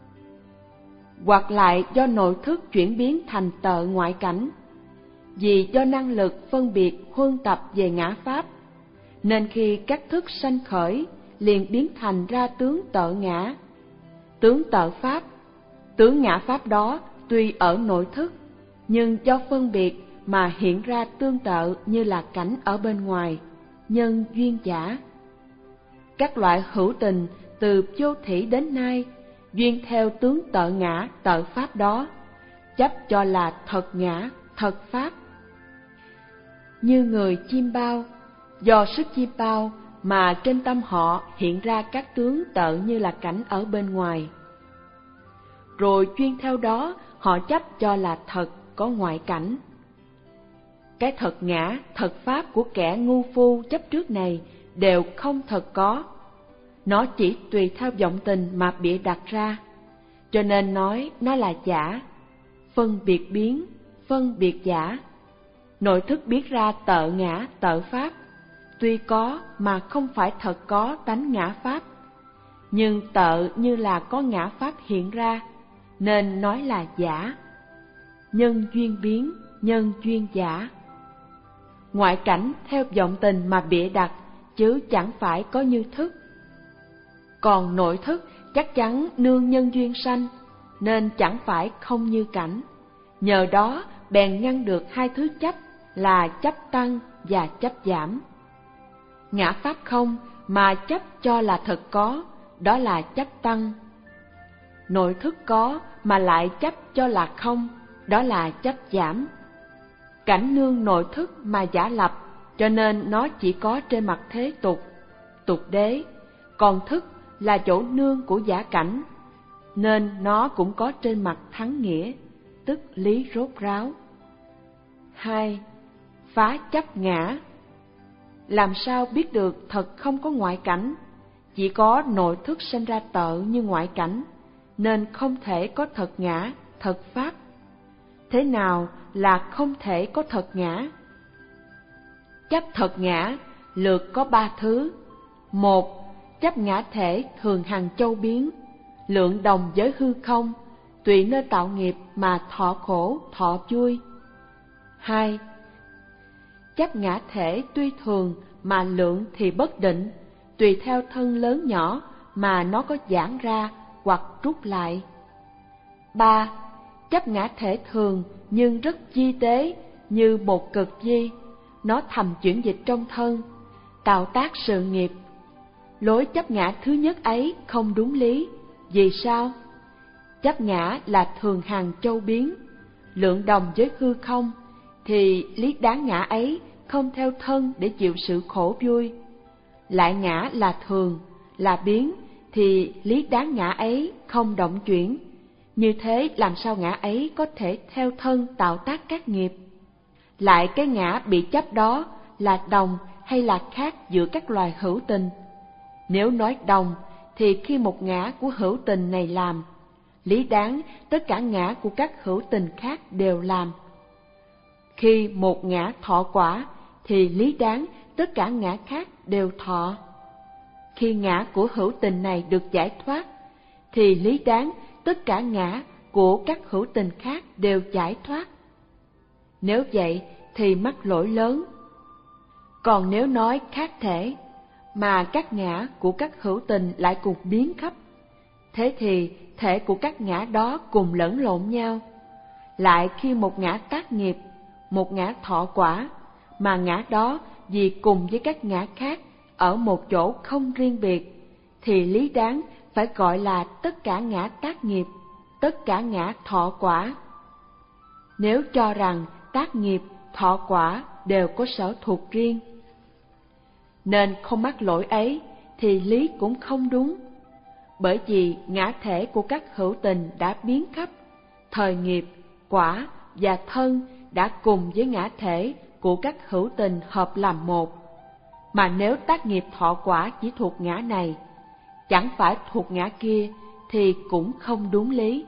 Hoặc lại do nội thức chuyển biến thành tợ ngoại cảnh. Vì do năng lực phân biệt huân tập về ngã pháp, nên khi các thức sanh khởi liền biến thành ra tướng tợ ngã, tướng tợ pháp. Tướng ngã pháp đó tuy ở nội thức, nhưng do phân biệt mà hiện ra tương tự như là cảnh ở bên ngoài, nhân duyên giả. Các loại hữu tình từ vô thỉ đến nay duyên theo tướng tự ngã tự pháp đó, chấp cho là thật ngã, thật pháp. Như người chim bao, do sức chim bao mà trên tâm họ hiện ra các tướng tự như là cảnh ở bên ngoài. Rồi chuyên theo đó họ chấp cho là thật có ngoại cảnh. Cái thật ngã, thật pháp của kẻ ngu phu chấp trước này đều không thật có. Nó chỉ tùy theo vọng tình mà bịa đặt ra, cho nên nói nó là giả, phân biệt biến, phân biệt giả. Nội thức biết ra tự ngã, tự pháp, tuy có mà không phải thật có tánh ngã pháp, nhưng tự như là có ngã pháp hiện ra, nên nói là giả. Nhân duyên biến, nhân duyên giả. Ngoại cảnh theo vọng tình mà bịa đặt, chứ chẳng phải có như thức. Còn nội thức chắc chắn nương nhân duyên sanh, nên chẳng phải không như cảnh. Nhờ đó bèn ngăn được hai thứ chấp là chấp tăng và chấp giảm. Ngã pháp không mà chấp cho là thật có, đó là chấp tăng. Nội thức có mà lại chấp cho là không, đó là chấp giảm. Cảnh nương nội thức mà giả lập, cho nên nó chỉ có trên mặt thế tục, tục đế, còn thức là chỗ nương của giả cảnh, nên nó cũng có trên mặt thắng nghĩa, tức lý rốt ráo. Hai, phá chấp ngã. Làm sao biết được thật không có ngoại cảnh? Chỉ có nội thức sinh ra tự như ngoại cảnh, nên không thể có thật ngã, thật pháp. Thế nào là không thể có thật ngã? Chấp thật ngã lược có ba thứ. Một, chấp ngã thể thường hằng châu biến, lượng đồng với hư không, tùy nơi tạo nghiệp mà thọ khổ, thọ vui. Hai, chấp ngã thể tuy thường mà lượng thì bất định, tùy theo thân lớn nhỏ mà nó có giãn ra hoặc rút lại. Ba, chấp ngã thể thường nhưng rất di tế, như một cực di, nó thầm chuyển dịch trong thân, tạo tác sự nghiệp. Lối chấp ngã thứ nhất ấy không đúng lý. Vì sao? Chấp ngã là thường hằng châu biến, lượng đồng với hư không, thì lý đáng ngã ấy không theo thân để chịu sự khổ vui. Lại ngã là thường, là biến, thì lý đáng ngã ấy không động chuyển. Như thế làm sao ngã ấy có thể theo thân tạo tác các nghiệp? Lại cái ngã bị chấp đó là đồng hay là khác giữa các loài hữu tình? Nếu nói đồng, thì khi một ngã của hữu tình này làm, lý đáng tất cả ngã của các hữu tình khác đều làm. Khi một ngã thọ quả, thì lý đáng tất cả ngã khác đều thọ. Khi ngã của hữu tình này được giải thoát, thì lý đáng tất cả ngã của các hữu tình khác đều giải thoát. Nếu vậy thì mắc lỗi lớn. Còn nếu nói khác thể, mà các ngã của các hữu tình lại cùng biến khắp, thế thì thể của các ngã đó cùng lẫn lộn nhau. Lại khi một ngã tác nghiệp, một ngã thọ quả, mà ngã đó vì cùng với các ngã khác ở một chỗ không riêng biệt, thì lý đáng phải gọi là tất cả ngã tác nghiệp, tất cả ngã thọ quả. Nếu cho rằng tác nghiệp, thọ quả đều có sở thuộc riêng, nên không mắc lỗi ấy, thì lý cũng không đúng. Bởi vì ngã thể của các hữu tình đã biến khắp, thời nghiệp, quả và thân đã cùng với ngã thể của các hữu tình hợp làm một. Mà nếu tác nghiệp thọ quả chỉ thuộc ngã này, chẳng phải thuộc ngã kia, thì cũng không đúng lý.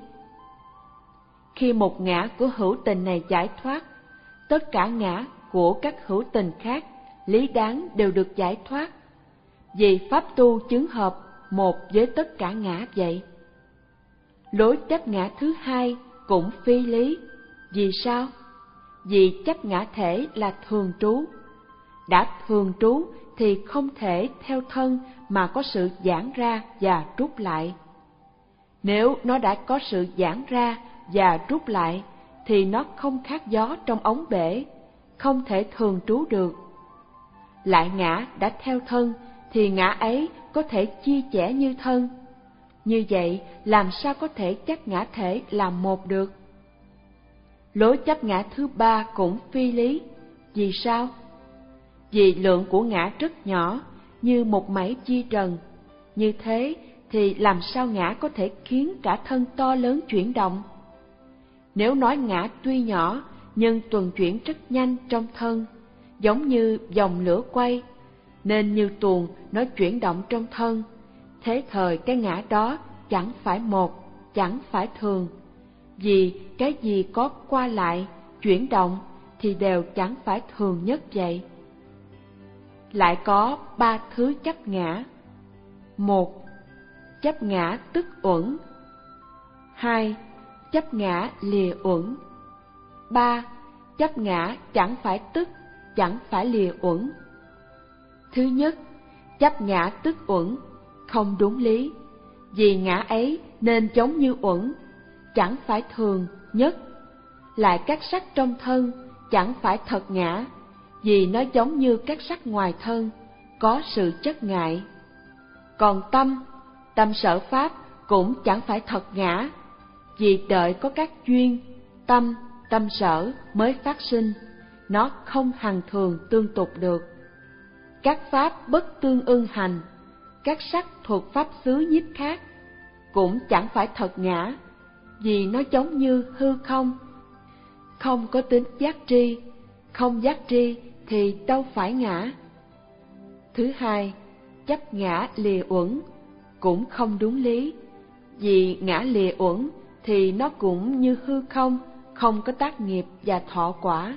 Khi một ngã của hữu tình này giải thoát, tất cả ngã của các hữu tình khác lý đáng đều được giải thoát. Vì pháp tu chứng hợp một với tất cả ngã vậy. Lối chấp ngã thứ hai cũng phi lý. Vì sao? Vì chấp ngã thể là thường trú. Đã thường trú thì không thể theo thân mà có sự giãn ra và rút lại. Nếu nó đã có sự giãn ra và rút lại, thì nó không khác gió trong ống bể, không thể thường trú được. Lại ngã đã theo thân, thì ngã ấy có thể chia sẻ như thân. Như vậy, làm sao có thể chắc ngã thể làm một được? Lối chấp ngã thứ ba cũng phi lý. Vì sao? Vì lượng của ngã rất nhỏ, như một mảy chi trần. Như thế thì làm sao ngã có thể khiến cả thân to lớn chuyển động? Nếu nói ngã tuy nhỏ, nhưng tuần chuyển rất nhanh trong thân, giống như dòng lửa quay, nên như tuồng nó chuyển động trong thân. Thế thời cái ngã đó chẳng phải một, chẳng phải thường. Vì cái gì có qua lại, chuyển động thì đều chẳng phải thường nhất vậy. Lại có ba thứ chấp ngã. Một, chấp ngã tức uẩn. Hai, chấp ngã lìa uẩn. Ba, chấp ngã chẳng phải tức, chẳng phải lìa uẩn. Thứ nhất, chấp ngã tức uẩn, không đúng lý. Vì ngã ấy nên giống như uẩn, chẳng phải thường, nhất. Lại các sắc trong thân chẳng phải thật ngã, vì nó giống như các sắc ngoài thân, có sự chất ngại. Còn tâm, tâm sở pháp cũng chẳng phải thật ngã, vì đợi có các duyên, tâm, tâm sở mới phát sinh, nó không hằng thường tương tục được. Các pháp bất tương ưng hành, các sắc thuộc pháp xứ nhiếp khác, cũng chẳng phải thật ngã, vì nó giống như hư không, không có tính giác tri, không giác tri thì đâu phải ngã. Thứ hai, chấp ngã lìa uẩn, cũng không đúng lý, vì ngã lìa uẩn thì nó cũng như hư không, không có tác nghiệp và thọ quả.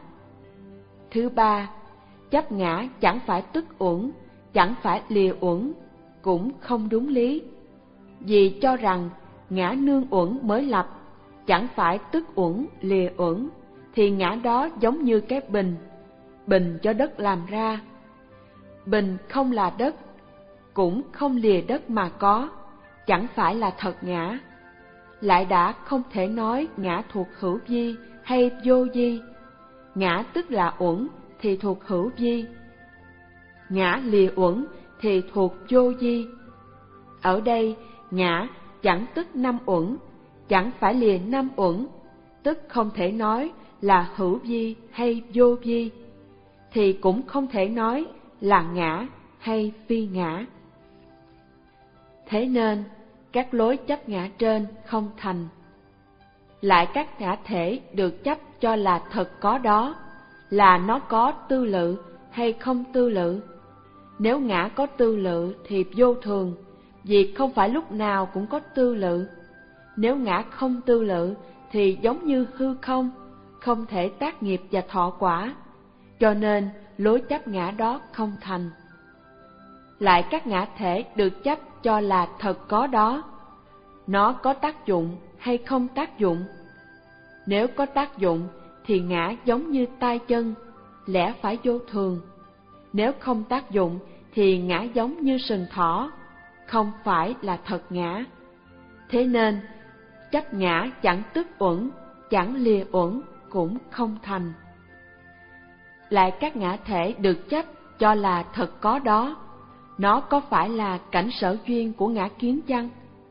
Thứ ba, chấp ngã chẳng phải tức uẩn, chẳng phải lìa uẩn, cũng không đúng lý, vì cho rằng ngã nương uẩn mới lập, chẳng phải tức uẩn lìa uẩn, thì ngã đó giống như cái bình, bình do đất làm ra. Bình không là đất, cũng không lìa đất mà có, chẳng phải là thật ngã. Lại đã không thể nói ngã thuộc hữu vi hay vô vi. Ngã tức là uẩn thì thuộc hữu vi, ngã lìa uẩn thì thuộc vô vi. Ở đây ngã chẳng tức năm uẩn, chẳng phải lìa năm uẩn, tức không thể nói là hữu vi hay vô vi, thì cũng không thể nói là ngã hay phi ngã. Thế nên các lối chấp ngã trên không thành. Lại các ngã thể được chấp cho là thật có đó, là nó có tư lự hay không tư lự. Nếu ngã có tư lự thì vô thường, vì không phải lúc nào cũng có tư lự. Nếu ngã không tư lự thì giống như hư không, không thể tác nghiệp và thọ quả, cho nên lối chấp ngã đó không thành. Lại các ngã thể được chấp cho là thật có đó, nó có tác dụng hay không tác dụng. Nếu có tác dụng thì ngã giống như tay chân, lẽ phải vô thường. Nếu không tác dụng thì ngã giống như sừng thỏ, không phải là thật ngã. Thế nên chấp ngã chẳng tức uẩn, chẳng lìa uẩn, cũng không thành. Lại các ngã thể được chấp cho là thật có đó, nó có phải là cảnh sở duyên của ngã kiến chăng?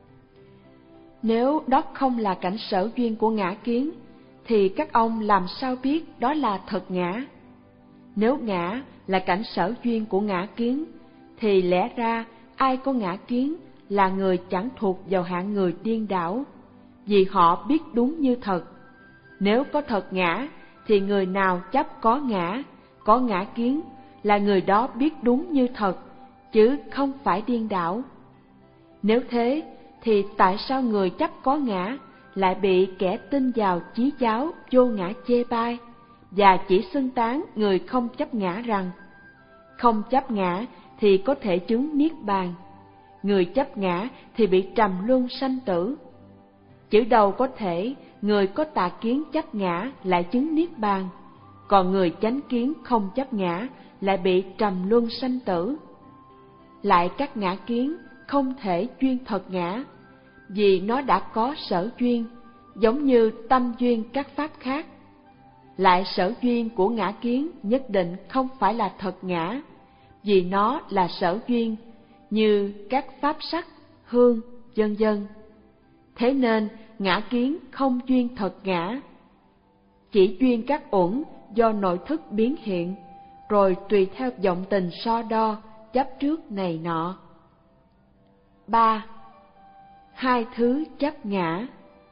Nếu đó không là cảnh sở duyên của ngã kiến, thì các ông làm sao biết đó là thật ngã? Nếu ngã là cảnh sở duyên của ngã kiến, thì lẽ ra ai có ngã kiến là người chẳng thuộc vào hạng người điên đảo, vì họ biết đúng như thật. Nếu có thật ngã, thì người nào chấp có ngã, có ngã kiến, là người đó biết đúng như thật, chứ không phải điên đảo. Nếu thế, thì tại sao người chấp có ngã lại bị kẻ tin vào chí giáo vô ngã chê bai, và chỉ xưng tán người không chấp ngã rằng không chấp ngã thì có thể chứng niết bàn, người chấp ngã thì bị trầm luân sanh tử? Chứ đâu có thể người có tà kiến chấp ngã lại chứng niết bàn, còn người chánh kiến không chấp ngã lại bị trầm luân sanh tử. Lại các ngã kiến không thể duyên thật ngã, vì nó đã có sở duyên, giống như tâm duyên các pháp khác. Lại sở duyên của ngã kiến nhất định không phải là thật ngã, vì nó là sở duyên như các pháp sắc, hương, vân vân. Thế nên ngã kiến không duyên thật ngã, chỉ duyên các uẩn do nội thức biến hiện, rồi tùy theo vọng tình so đo, chấp trước này nọ. Ba. Hai thứ chấp ngã.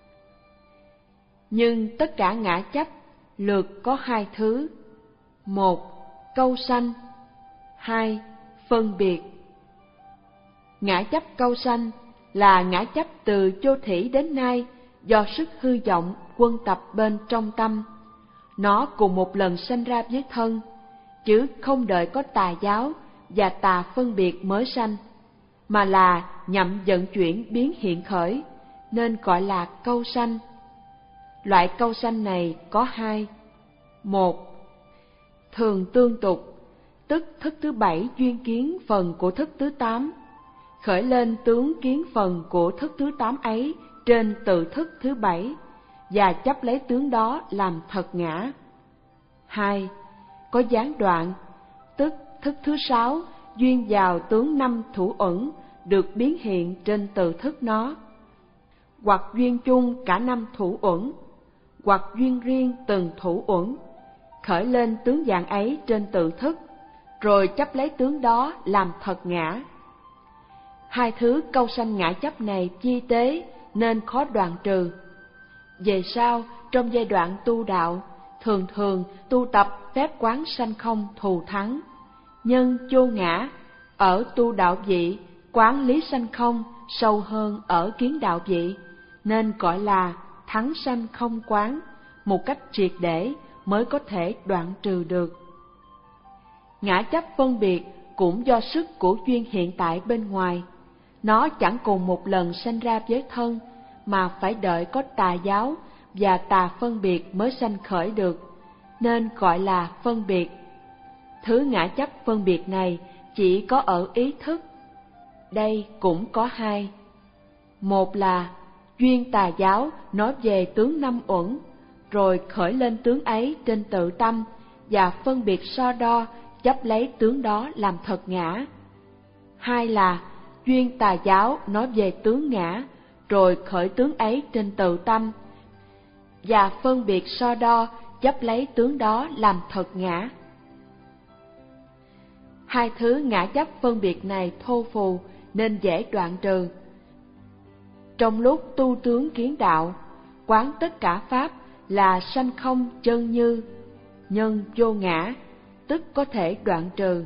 Nhưng tất cả ngã chấp lược có hai thứ: một, câu sanh; hai, phân biệt. Ngã chấp câu sanh là ngã chấp từ vô thỉ đến nay do sức hư vọng quân tập bên trong tâm. Nó cùng một lần sanh ra với thân, chứ không đợi có tà giáo và tà phân biệt mới sanh, mà là nhằm vận chuyển biến hiện khởi, nên gọi là câu sanh. Loại câu sanh này có hai: một, thường tương tục, tức thức thứ bảy duyên kiến phần của thức thứ tám, khởi lên tướng kiến phần của thức thứ tám ấy trên tự thức thứ bảy, và chấp lấy tướng đó làm thật ngã. Hai, có gián đoạn, tức thức thứ sáu duyên vào tướng năm thủ uẩn được biến hiện trên tự thức nó, hoặc duyên chung cả năm thủ uẩn, hoặc duyên riêng từng thủ uẩn, khởi lên tướng dạng ấy trên tự thức, rồi chấp lấy tướng đó làm thật ngã. Hai thứ câu sanh ngã chấp này chi tế nên khó đoạn trừ. Về sau, trong giai đoạn tu đạo, thường thường tu tập phép quán sanh không thù thắng, nhân vô ngã. Ở tu đạo vị, quán lý sanh không sâu hơn ở kiến đạo vị, nên gọi là thắng sanh không quán, một cách triệt để mới có thể đoạn trừ được. Ngã chấp phân biệt cũng do sức của duyên hiện tại bên ngoài. Nó chẳng cùng một lần sanh ra với thân, mà phải đợi có tà giáo và tà phân biệt mới sanh khởi được, nên gọi là phân biệt. Thứ ngã chấp phân biệt này chỉ có ở ý thức. Đây cũng có hai: một là duyên tà giáo nói về tướng năm uẩn, rồi khởi lên tướng ấy trên tự tâm, và phân biệt so đo, chấp lấy tướng đó làm thật ngã. Hai là duyên tà giáo nói về tướng ngã, rồi khởi tướng ấy trên tự tâm, và phân biệt so đo, chấp lấy tướng đó làm thật ngã. Hai thứ ngã chấp phân biệt này thô phù nên dễ đoạn trừ. Trong lúc tu tướng kiến đạo, quán tất cả pháp là sanh không chân như, nhân vô ngã, tức có thể đoạn trừ.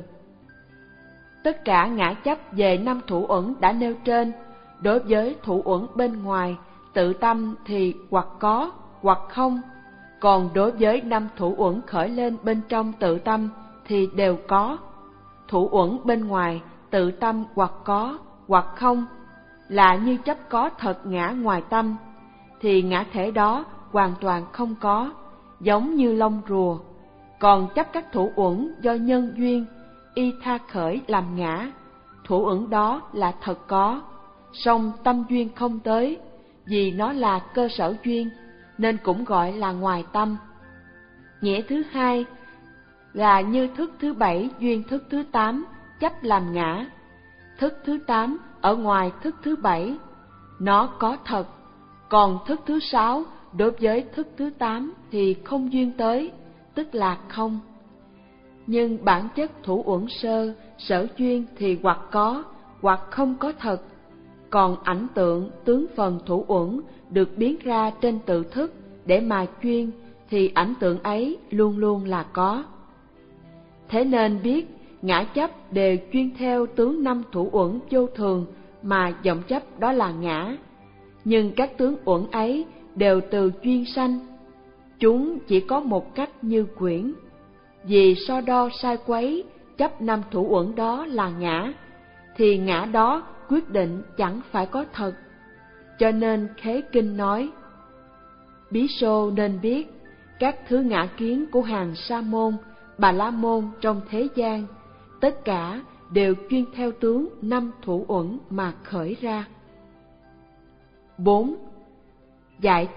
Tất cả ngã chấp về năm thủ uẩn đã nêu trên, đối với thủ uẩn bên ngoài, tự tâm thì hoặc có, hoặc không, còn đối với năm thủ uẩn khởi lên bên trong tự tâm thì đều có. Thủ uẩn bên ngoài, tự tâm hoặc có, hoặc không, là như chấp có thật ngã ngoài tâm, thì ngã thể đó hoàn toàn không có, giống như lông rùa. Còn chấp các thủ uẩn do nhân duyên, y tha khởi làm ngã, thủ uẩn đó là thật có, song tâm duyên không tới, vì nó là cơ sở duyên, nên cũng gọi là ngoài tâm. Nghĩa thứ hai là như thức thứ bảy duyên thức thứ tám chấp làm ngã. Thức thứ tám ở ngoài thức thứ bảy, nó có thật, còn thức thứ sáu đối với thức thứ tám thì không duyên tới, tức là không. Nhưng bản chất thủ uẩn sơ, sở duyên thì hoặc có, hoặc không có thật. Còn ảnh tượng, tướng phần thủ uẩn được biến ra trên tự thức để mà chuyên, thì ảnh tượng ấy luôn luôn là có. Thế nên biết, ngã chấp đều chuyên theo tướng năm thủ uẩn vô thường mà vọng chấp đó là ngã. Nhưng các tướng uẩn ấy đều từ duyên sanh. Chúng chỉ có một cách như quyển. Vì so đo sai quấy, chấp năm thủ uẩn đó là ngã, thì ngã đó quyết định chẳng phải có thật. Cho nên Khế Kinh nói: Bí Xô nên biết, các thứ ngã kiến của hàng Sa môn, Bà La môn trong thế gian, tất cả đều chuyên theo tướng năm thủ uẩn mà khởi ra. Bốn. Giải thích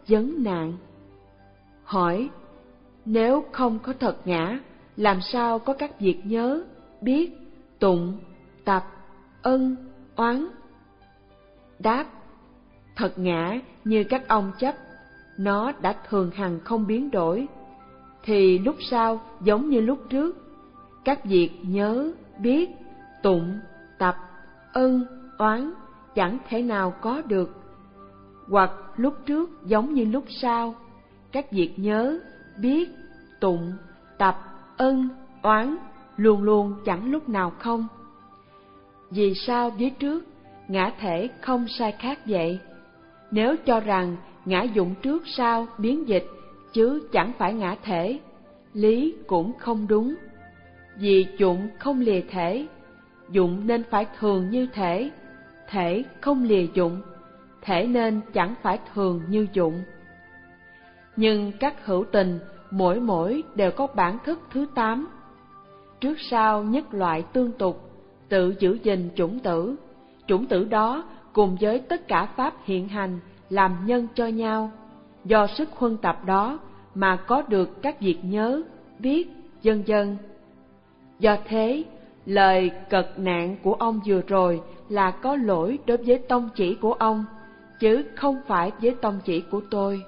vấn nạn. Hỏi, nếu không có thật ngã, làm sao có các việc nhớ, biết, tụng, tập, ân, oán? Đáp, thật ngã như các ông chấp, nó đã thường hằng không biến đổi, thì lúc sau giống như lúc trước. Các việc nhớ, biết, tụng, tập, ân, oán chẳng thể nào có được. Hoặc lúc trước giống như lúc sau, các việc nhớ, biết, tụng, tập, ân, oán luôn luôn chẳng lúc nào không. Vì sao dưới trước ngã thể không sai khác vậy? Nếu cho rằng ngã dụng trước sau biến dịch, chứ chẳng phải ngã thể, lý cũng không đúng. Vì dụng không lìa thể, dụng nên phải thường như thể, thể không lìa dụng, thể nên chẳng phải thường như dụng. Nhưng các hữu tình mỗi mỗi đều có bản thức thứ tám. Trước sau nhất loại tương tục, tự giữ gìn chủng tử. Chủng tử đó cùng với tất cả pháp hiện hành làm nhân cho nhau. Do sức huân tập đó mà có được các việc nhớ, biết, vân vân. Do thế, lời cật nạn của ông vừa rồi là có lỗi đối với tông chỉ của ông, chứ không phải với tông chỉ của tôi.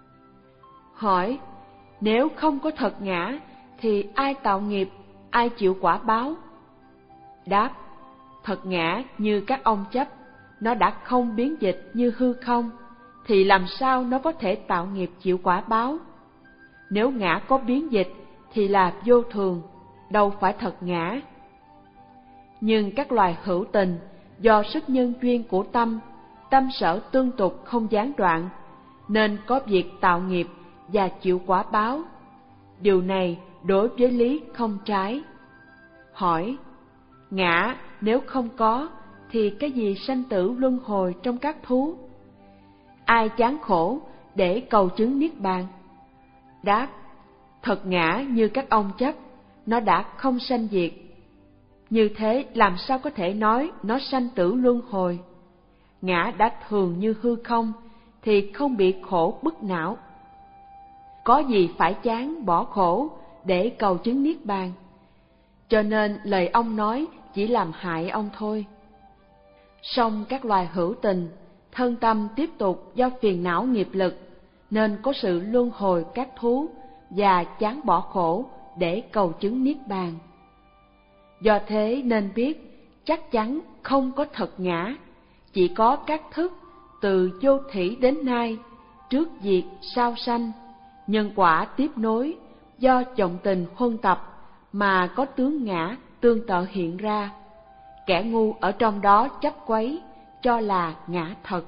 Hỏi, nếu không có thật ngã, thì ai tạo nghiệp, ai chịu quả báo? Đáp, thật ngã như các ông chấp, nó đã không biến dịch như hư không, thì làm sao nó có thể tạo nghiệp chịu quả báo? Nếu ngã có biến dịch thì là vô thường, đâu phải thật ngã. Nhưng các loài hữu tình, do sức nhân duyên của tâm, tâm sở tương tục không gián đoạn, nên có việc tạo nghiệp và chịu quả báo. Điều này đối với lý không trái. Hỏi, ngã nếu không có, thì cái gì sanh tử luân hồi trong các thú? Ai chán khổ để cầu chứng niết bàn? Đáp, thật ngã như các ông chấp, nó đã không sanh diệt. Như thế làm sao có thể nói nó sanh tử luân hồi? Ngã đã thường như hư không, thì không bị khổ bức não. Có gì phải chán bỏ khổ để cầu chứng niết bàn? Cho nên lời ông nói chỉ làm hại ông thôi. Song các loài hữu tình, thân tâm tiếp tục do phiền não nghiệp lực, nên có sự luân hồi các thú và chán bỏ khổ để cầu chứng niết bàn. Do thế nên biết chắc chắn không có thật ngã, chỉ có các thức từ vô thủy đến nay, trước diệt sau sanh, nhân quả tiếp nối, do vọng tình huân tập mà có tướng ngã tương tự hiện ra. Kẻ ngu ở trong đó chấp quấy, cho là ngã thật.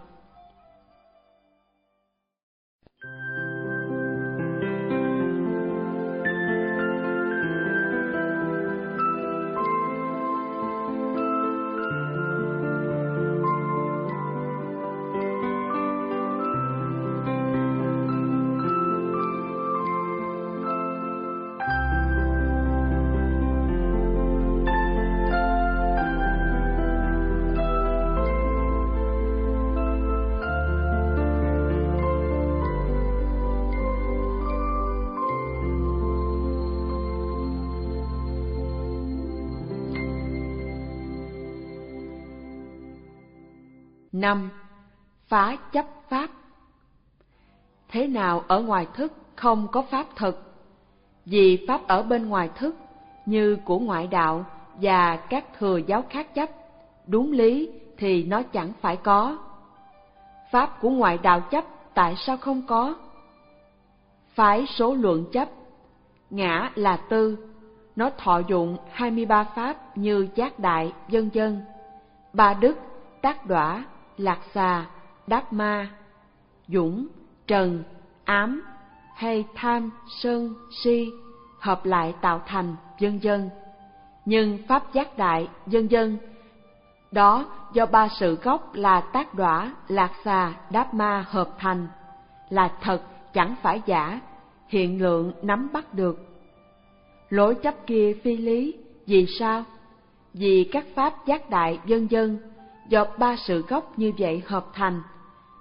Năm. Phá chấp pháp. Thế nào ở ngoài thức không có pháp thực? Vì pháp ở bên ngoài thức, như của ngoại đạo và các thừa giáo khác chấp, đúng lý thì nó chẳng phải có. Pháp của ngoại đạo chấp tại sao không có? Phái số luận chấp, ngã là tư, nó thọ dụng hai mươi ba pháp như giác đại, vân vân, ba đức, tác đọa, lạc xà, đáp ma, dũng, trần, ám hay tham, sân, si hợp lại tạo thành, vân vân. Nhưng pháp giác đại, vân vân đó do ba sự gốc là tác đọa, lạc xà, đáp ma hợp thành, là thật chẳng phải giả, hiện lượng nắm bắt được. Lối chấp kia phi lý, vì sao? Vì các pháp giác đại, vân vân do ba sự gốc như vậy hợp thành,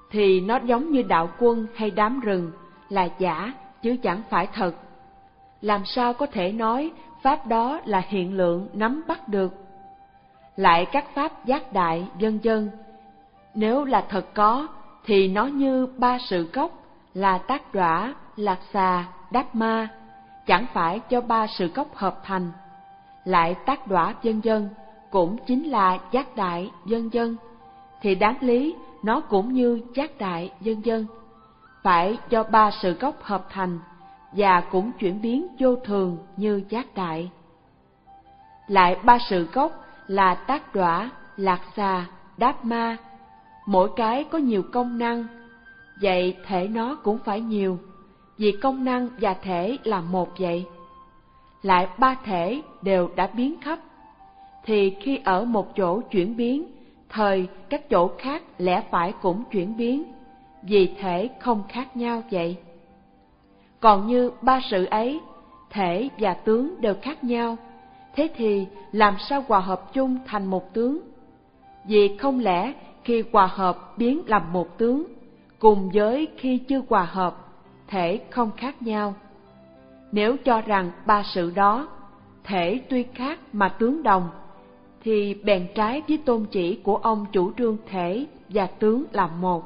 thì nó giống như đạo quân hay đám rừng, là giả chứ chẳng phải thật. Làm sao có thể nói pháp đó là hiện lượng nắm bắt được? Lại các pháp giác đại vân vân, nếu là thật có thì nó như ba sự cốc, là tác đọa, lạc xà, đáp ma, chẳng phải do ba sự cốc hợp thành. Lại tác đọa vân vân cũng chính là giác đại vân vân, thì đáng lý nó cũng như giác đại vân vân, phải do ba sự cốc hợp thành và cũng chuyển biến vô thường như giác đại. Lại ba sự cốc là tác đọa, lạc xà, đáp ma, mỗi cái có nhiều công năng, vậy thể nó cũng phải nhiều, vì công năng và thể là một vậy. Lại ba thể đều đã biến khắp, thì khi ở một chỗ chuyển biến, thời các chỗ khác lẽ phải cũng chuyển biến, vì thể không khác nhau vậy. Còn như ba sự ấy, thể và tướng đều khác nhau, thế thì làm sao hòa hợp chung thành một tướng? Vì không lẽ khi hòa hợp biến làm một tướng, cùng với khi chưa hòa hợp, thể không khác nhau. Nếu cho rằng ba sự đó, thể tuy khác mà tướng đồng, thì bèn trái với tôn chỉ của ông chủ trương thể và tướng là một.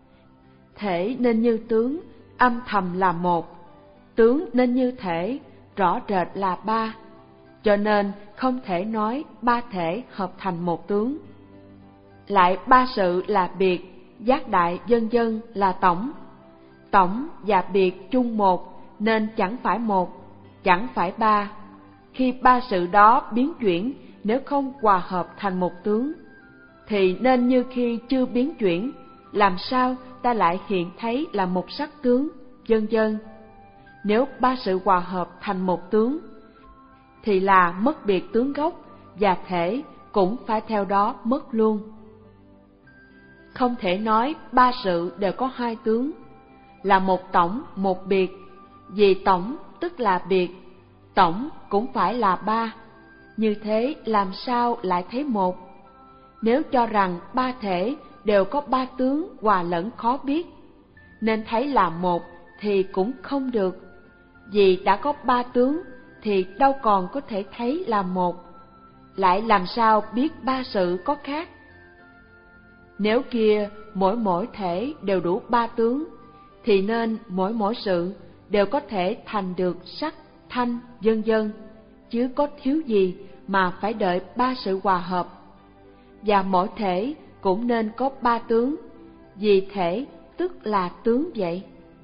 Thể nên như tướng, âm thầm là một, tướng nên như thể, rõ rệt là ba, cho nên không thể nói ba thể hợp thành một tướng. Lại ba sự là biệt, giác đại vân vân là tổng. Tổng và biệt chung một nên chẳng phải một, chẳng phải ba. Khi ba sự đó biến chuyển, nếu không hòa hợp thành một tướng, thì nên như khi chưa biến chuyển, làm sao ta lại hiện thấy là một sắc tướng, vân vân. Nếu ba sự hòa hợp thành một tướng, thì là mất biệt tướng gốc, và thể cũng phải theo đó mất luôn. Không thể nói ba sự đều có hai tướng, là một tổng, một biệt, vì tổng tức là biệt, tổng cũng phải là ba. Như thế làm sao lại thấy một? Nếu cho rằng ba thể đều có ba tướng hòa lẫn khó biết, nên thấy là một thì cũng không được. Vì đã có ba tướng thì đâu còn có thể thấy là một, lại làm sao biết ba sự có khác? Nếu kia mỗi mỗi thể đều đủ ba tướng, thì nên mỗi mỗi sự đều có thể thành được sắc, thanh, vân vân, chứ có thiếu gì mà phải đợi ba sự hòa hợp. Và mỗi thể cũng nên có ba tướng, vì thể tức là tướng vậy.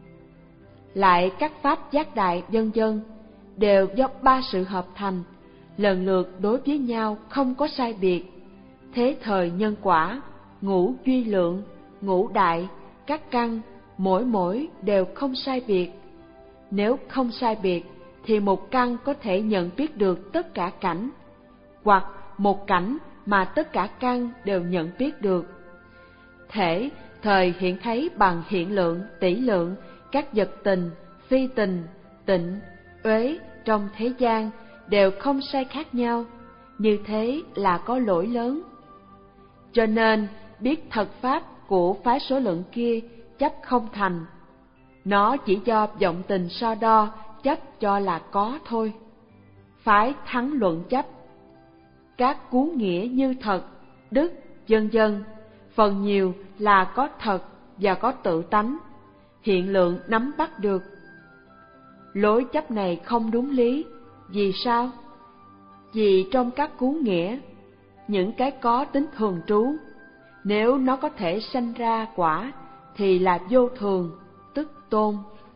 Lại các pháp giác đại vân vân đều do ba sự hợp thành, lần lượt đối với nhau không có sai biệt. Thế thời nhân quả, ngũ duy lượng, ngũ đại, các căn, mỗi mỗi đều không sai biệt. Nếu không sai biệt, thì một căn có thể nhận biết được tất cả cảnh, hoặc một cảnh mà tất cả căn đều nhận biết được. Thể thời hiện thấy bằng hiện lượng, tỷ lượng, các vật tình, phi tình, tịnh, uế trong thế gian đều không sai khác nhau, như thế là có lỗi lớn. Cho nên biết thật pháp của phái số lượng kia chấp không thành, nó chỉ do vọng tình so đo chấp cho là có thôi. Phái thắng luận chấp, các cú nghĩa như thật, đức, vân vân, phần nhiều là có thật và có tự tánh, hiện lượng nắm bắt được. Lối chấp này không đúng lý, vì sao? Vì trong các cú nghĩa, những cái có tính thường trú, nếu nó có thể sanh ra quả thì là vô thường, tức tôn.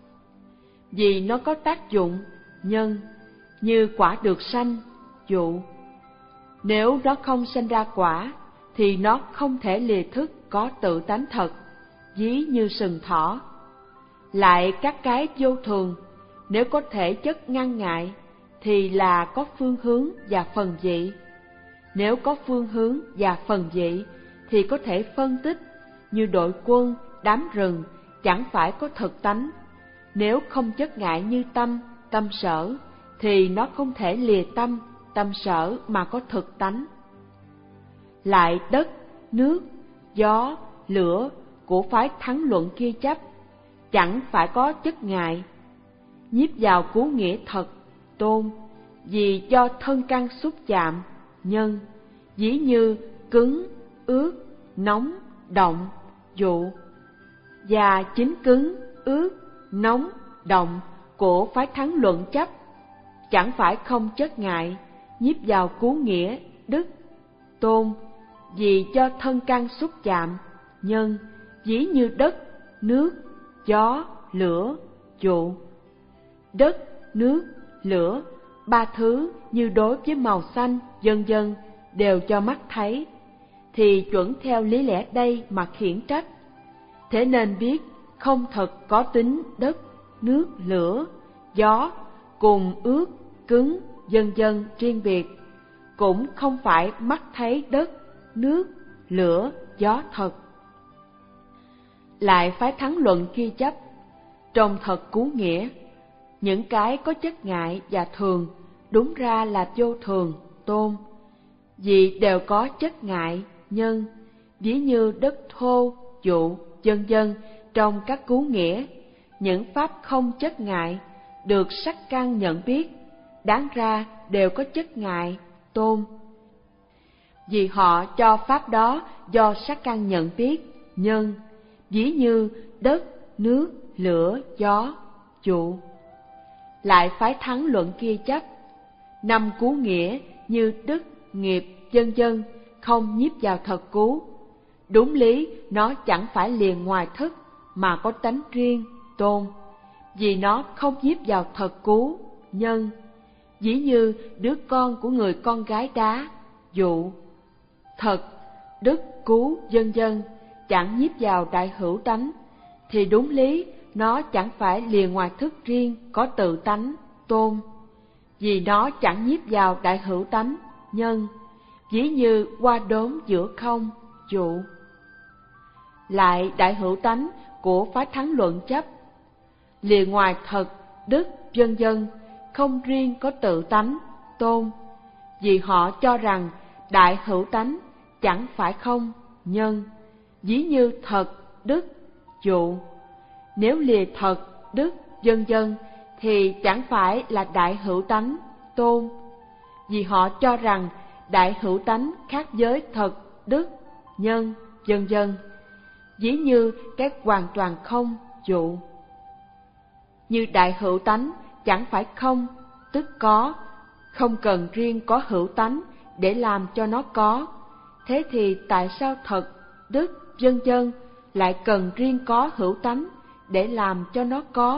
Vì nó có tác dụng, nhân, như quả được sanh, dụ. Nếu nó không sanh ra quả, thì nó không thể lìa thức có tự tánh thật, ví như sừng thỏ. Lại các cái vô thường, nếu có thể chất ngăn ngại, thì là có phương hướng và phần vị. Nếu có phương hướng và phần vị, thì có thể phân tích, như đội quân, đám rừng, chẳng phải có thực tánh. Nếu không chất ngại như tâm, tâm sở, thì nó không thể lìa tâm, tâm sở mà có thực tánh. Lại đất, nước, gió, lửa, của phái thắng luận kia chấp, chẳng phải có chất ngại. Nhiếp vào cứu nghĩa thật, tôn, vì do thân căn xúc chạm, nhân, ví như cứng, ướt, nóng, động, dụ. Và chính cứng, ướt, nóng, động của phái thắng luận chấp, chẳng phải không chất ngại, nhiếp vào cứu nghĩa, đức, tôn, vì do thân căn xúc chạm, nhân, ví như đất, nước, gió, lửa, dụ. Đất, nước, lửa, ba thứ như đối với màu xanh, vân vân đều cho mắt thấy, thì chuẩn theo lý lẽ đây mà khiển trách. Thế nên biết không thật có tính đất, nước, lửa, gió cùng ướt, cứng, vân vân riêng biệt, cũng không phải mắt thấy đất, nước, lửa, gió thật. Lại phái thắng luận kia chấp, trong thật cứu nghĩa, những cái có chất ngại và thường đúng ra là vô thường, tôn, vì đều có chất ngại, nhân, ví như đất thô, dụ, vân vân trong các cứu nghĩa, những pháp không chất ngại được sắc căn nhận biết, đáng ra đều có chất ngại, tôn, vì họ cho pháp đó do sắc căn nhận biết, nhân, ví như đất, nước, lửa, gió, dụ. Lại phái thắng luận kia chấp, năm cứu nghĩa như đức, nghiệp, vân vân không nhiếp vào thật cứu. Đúng lý nó chẳng phải liền ngoài thức mà có tánh riêng, tôn, vì nó không nhiếp vào thật cứu, nhân, ví như đứa con của người con gái đá, dụ. Thật, đức, cứu, vân vân chẳng nhiếp vào đại hữu tánh, thì đúng lý nó chẳng phải liền ngoài thức riêng có tự tánh, tôn, vì nó chẳng nhiếp vào đại hữu tánh, nhân, ví như hoa đốm giữa không, dụ. Lại đại hữu tánh của phái thắng luận chấp, liền ngoài thật, đức, vân vân không riêng có tự tánh, tôn, vì họ cho rằng đại hữu tánh chẳng phải không, nhân, ví như thật, đức, dụ. Nếu lìa thật, đức, vân vân thì chẳng phải là đại hữu tánh, tôn, vì họ cho rằng đại hữu tánh khác với thật, đức, nhân, vân vân, ví như cái hoàn toàn không, dụ. Như đại hữu tánh chẳng phải không, tức có, không cần riêng có hữu tánh để làm cho nó có. Thế thì tại sao thật, đức, vân vân lại cần riêng có hữu tánh để làm cho nó có?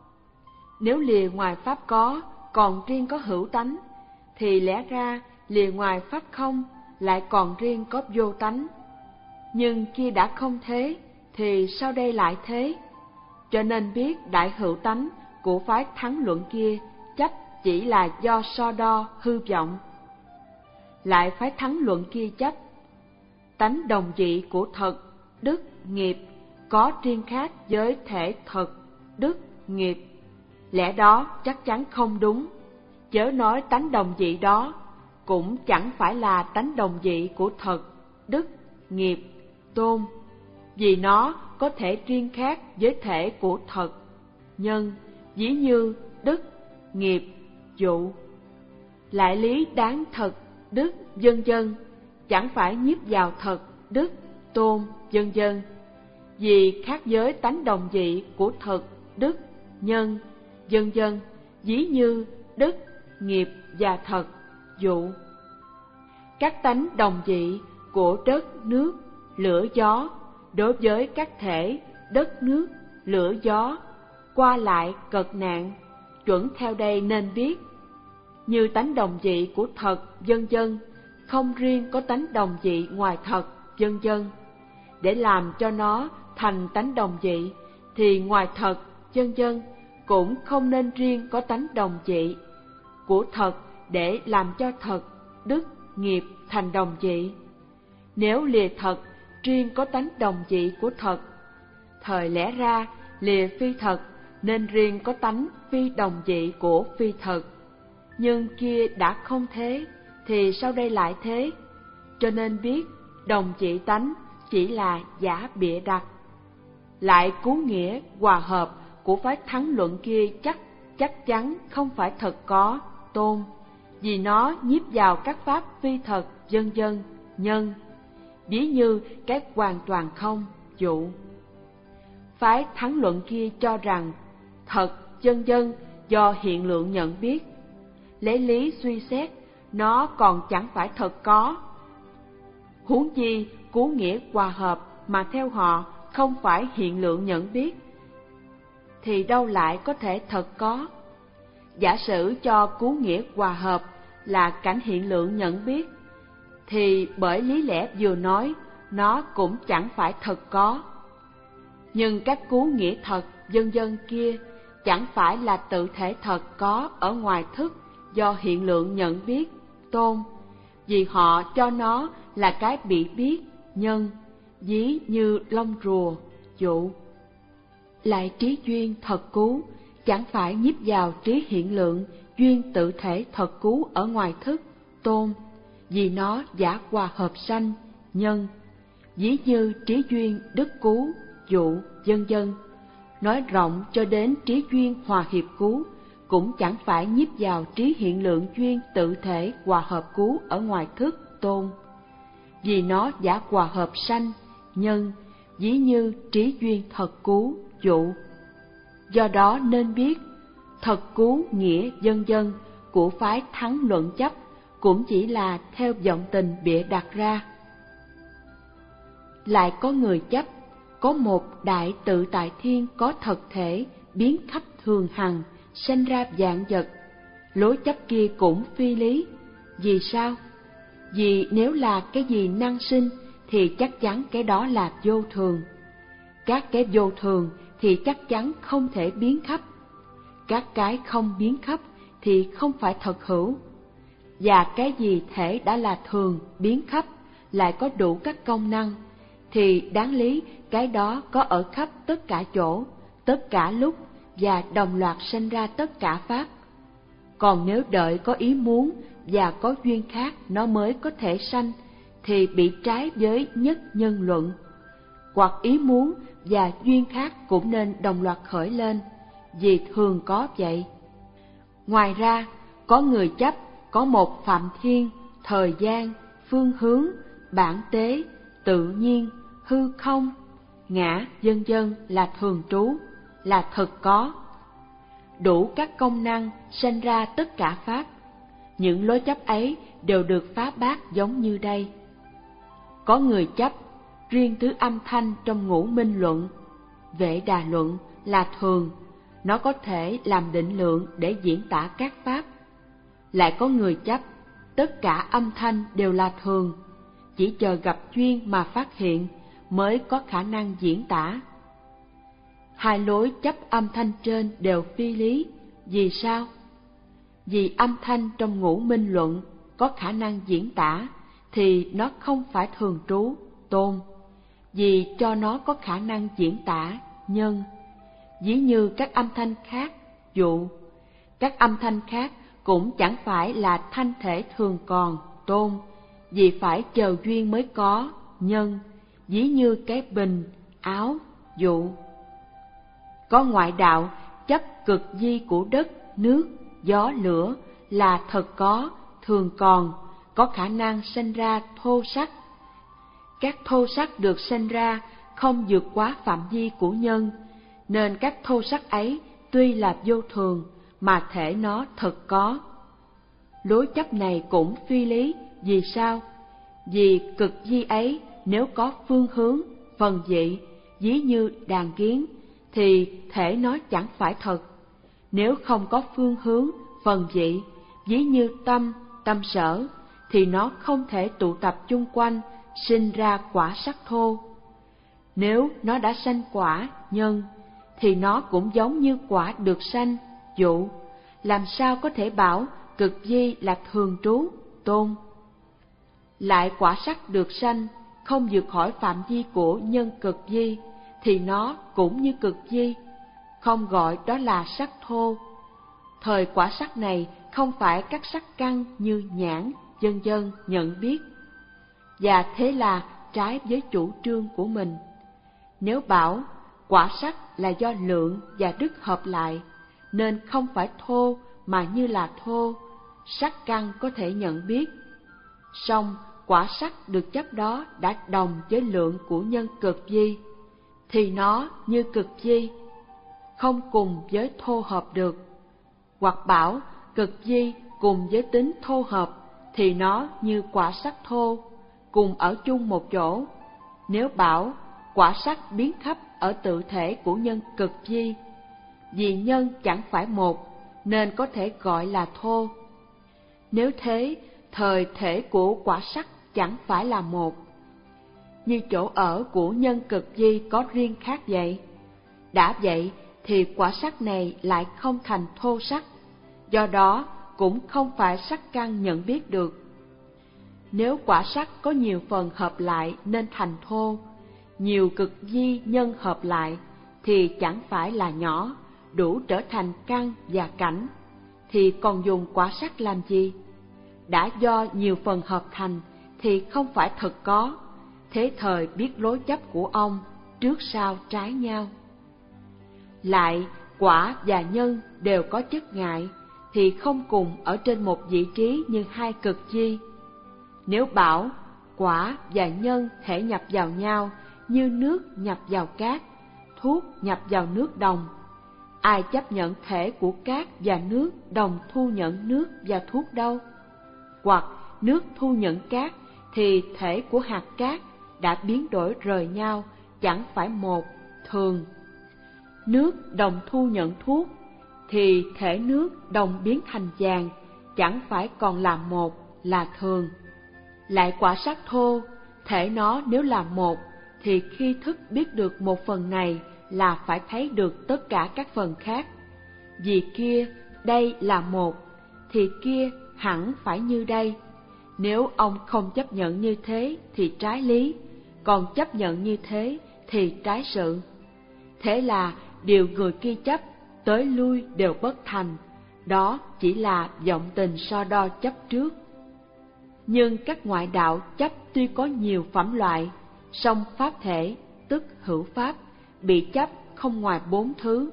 Nếu lìa ngoài pháp có còn riêng có hữu tánh, thì lẽ ra lìa ngoài pháp không lại còn riêng có vô tánh. Nhưng kia đã không thế, thì sao đây lại thế? Cho nên biết đại hữu tánh của phái thắng luận kia chấp chỉ là do so đo hư vọng. Lại phái thắng luận kia chấp, tánh đồng dị của thật, đức, nghiệp có riêng khác với thể thật, đức, nghiệp. Lẽ đó chắc chắn không đúng, chớ nói tánh đồng dị đó cũng chẳng phải là tánh đồng dị của thật, đức, nghiệp, tôn, vì nó có thể riêng khác với thể của thật, nhân, ví như đức, nghiệp, dụ. Lại lý đáng thật, đức, vân vân chẳng phải nhiếp vào thật, đức, tôn, vân vân, vì khác với tánh đồng dị của thật, đức, nhân, vân vân, ví như đức, nghiệp và thật, dụ. Các tánh đồng dị của đất, nước, lửa, gió đối với các thể đất, nước, lửa, gió qua lại cật nạn, chuẩn theo đây nên biết. Như tánh đồng dị của thật, vân vân không riêng có tánh đồng dị ngoài thật, vân vân, để làm cho nó thành tánh đồng dị, thì ngoài thật, vân vân cũng không nên riêng có tánh đồng dị của thật để làm cho thật, đức, nghiệp thành đồng dị. Nếu lìa thật riêng có tánh đồng dị của thật, thời lẽ ra lìa phi thật nên riêng có tánh phi đồng dị của phi thật. Nhưng kia đã không thế, thì sao đây lại thế? Cho nên biết đồng dị tánh chỉ là giả bịa đặt, Lại cú nghĩa hòa hợp của phái thắng luận kia chắc chắc chắn không phải thật có, tôn, vì nó nhiếp vào các pháp phi thật, vân vân, nhân, ví như cái hoàn toàn không, dụ. Phái thắng luận kia cho rằng thật, vân vân do hiện lượng nhận biết. Lấy lý suy xét, nó còn chẳng phải thật có. Huống chi cú nghĩa hòa hợp mà theo họ không phải hiện lượng nhận biết, thì đâu lại có thể thật có. Giả sử cho cú nghĩa hòa hợp là cảnh hiện lượng nhận biết, thì bởi lý lẽ vừa nói, nó cũng chẳng phải thật có. Nhưng các cú nghĩa thật, vân vân kia chẳng phải là tự thể thật có ở ngoài thức do hiện lượng nhận biết, tôn, vì họ cho nó là cái bị biết, nhân, ví như lông rùa, dụ. Lại trí duyên thật cú chẳng phải nhiếp vào trí hiện lượng duyên tự thể thật cú ở ngoài thức, tôn, vì nó giả hòa hợp sanh, nhân, ví như trí duyên đức cú, dụ, vân vân. Nói rộng cho đến trí duyên hòa hiệp cú cũng chẳng phải nhiếp vào trí hiện lượng duyên tự thể hòa hợp cú ở ngoài thức, tôn, vì nó giả hòa hợp sanh, nhân, ví như trí duyên thật cú, dụ. Do đó nên biết, thật cú nghĩa vân vân của phái thắng luận chấp cũng chỉ là theo vọng tình bịa đặt ra. Lại có người chấp, có một đại tự tại thiên có thật thể, biến khắp thường hằng, sanh ra vạn vật. Lối chấp kia cũng phi lý. Vì sao? Vì nếu là cái gì năng sinh thì chắc chắn cái đó là vô thường. Các cái vô thường thì chắc chắn không thể biến khắp. Các cái không biến khắp thì không phải thật hữu. Và cái gì thể đã là thường, biến khắp, lại có đủ các công năng, thì đáng lý cái đó có ở khắp tất cả chỗ, tất cả lúc và đồng loạt sanh ra tất cả pháp. Còn nếu đợi có ý muốn và có duyên khác nó mới có thể sanh, thì bị trái với nhất nhân luận. Hoặc ý muốn và duyên khác cũng nên đồng loạt khởi lên, vì thường có vậy. Ngoài ra, có người chấp có một phạm thiên, thời gian, phương hướng, bản tế, tự nhiên, hư không, ngã, vân vân là thường trú, là thực có. Đủ các công năng sanh ra tất cả pháp. Những lối chấp ấy đều được phá bác giống như đây. Có người chấp riêng tứ âm thanh trong ngũ minh luận, Vệ Đà luận là thường, nó có thể làm định lượng để diễn tả các pháp. Lại có người chấp tất cả âm thanh đều là thường, chỉ chờ gặp duyên mà phát hiện mới có khả năng diễn tả. Hai lối chấp âm thanh trên đều phi lý. Vì sao? Vì âm thanh trong ngũ minh luận có khả năng diễn tả thì nó không phải thường trú, tôn, vì cho nó có khả năng diễn tả, nhân, ví như các âm thanh khác, dụ. Các âm thanh khác cũng chẳng phải là thanh thể thường còn, tôn, vì phải chờ duyên mới có, nhân, ví như cái bình, áo, dụ. Có ngoại đạo chấp cực di của đất, nước, gió, lửa là thật có, thường còn, có khả năng sanh ra thô sắc. Các thô sắc được sanh ra không vượt quá phạm vi của nhân, nên các thô sắc ấy tuy là vô thường mà thể nó thật có. Lối chấp này cũng phi lý. Vì sao? Vì cực di ấy nếu có phương hướng, phần vị, ví như đàn kiến, thì thể nó chẳng phải thật. Nếu không có phương hướng, phần vị, ví như tâm, tâm sở, thì nó không thể tụ tập chung quanh, sinh ra quả sắc thô. Nếu nó đã sanh quả, nhân, thì nó cũng giống như quả được sanh, dụ. Làm sao có thể bảo cực di là thường trú, tôn? Lại quả sắc được sanh không vượt khỏi phạm vi của nhân cực di, thì nó cũng như cực di, không gọi đó là sắc thô. Thời quả sắc này không phải các sắc căn như nhãn, vân vân nhận biết, và thế là trái với chủ trương của mình. Nếu bảo quả sắc là do lượng và đức hợp lại, nên không phải thô mà như là thô, sắc căn có thể nhận biết. Song quả sắc được chấp đó đã đồng với lượng của nhân cực vi, thì nó như cực vi, không cùng với thô hợp được. Hoặc bảo cực vi cùng với tính thô hợp, thì nó như quả sắc thô, cùng ở chung một chỗ. Nếu bảo quả sắc biến khắp ở tự thể của nhân cực vi, vì nhân chẳng phải một, nên có thể gọi là thô. Nếu thế, thời thể của quả sắc chẳng phải là một. Như chỗ ở của nhân cực vi có riêng khác vậy. Đã vậy thì quả sắc này lại không thành thô sắc, do đó cũng không phải sắc căn nhận biết được. Nếu quả sắc có nhiều phần hợp lại nên thành thô, nhiều cực vi nhân hợp lại thì chẳng phải là nhỏ, đủ trở thành căn và cảnh, thì còn dùng quả sắc làm gì? Đã do nhiều phần hợp thành thì không phải thật có, thế thời biết lối chấp của ông trước sau trái nhau. Lại quả và nhân đều có chất ngại, thì không cùng ở trên một vị trí như hai cực vi. Nếu bảo quả và nhân thể nhập vào nhau như nước nhập vào cát, thuốc nhập vào nước đồng, ai chấp nhận thể của cát và nước đồng thu nhận nước và thuốc đâu? Hoặc nước thu nhận cát thì thể của hạt cát đã biến đổi rời nhau, chẳng phải một, thường. Nước đồng thu nhận thuốc thì thể nước đồng biến thành vàng, chẳng phải còn là một, là thường. Lại quả sắc thô, thể nó nếu là một, thì khi thức biết được một phần này là phải thấy được tất cả các phần khác. Vì kia, đây là một, thì kia hẳn phải như đây. Nếu ông không chấp nhận như thế thì trái lý, còn chấp nhận như thế thì trái sự. Thế là điều người kia chấp, tới lui đều bất thành, đó chỉ là vọng tình so đo chấp trước. Nhưng các ngoại đạo chấp tuy có nhiều phẩm loại, song pháp thể, tức hữu pháp, bị chấp không ngoài bốn thứ.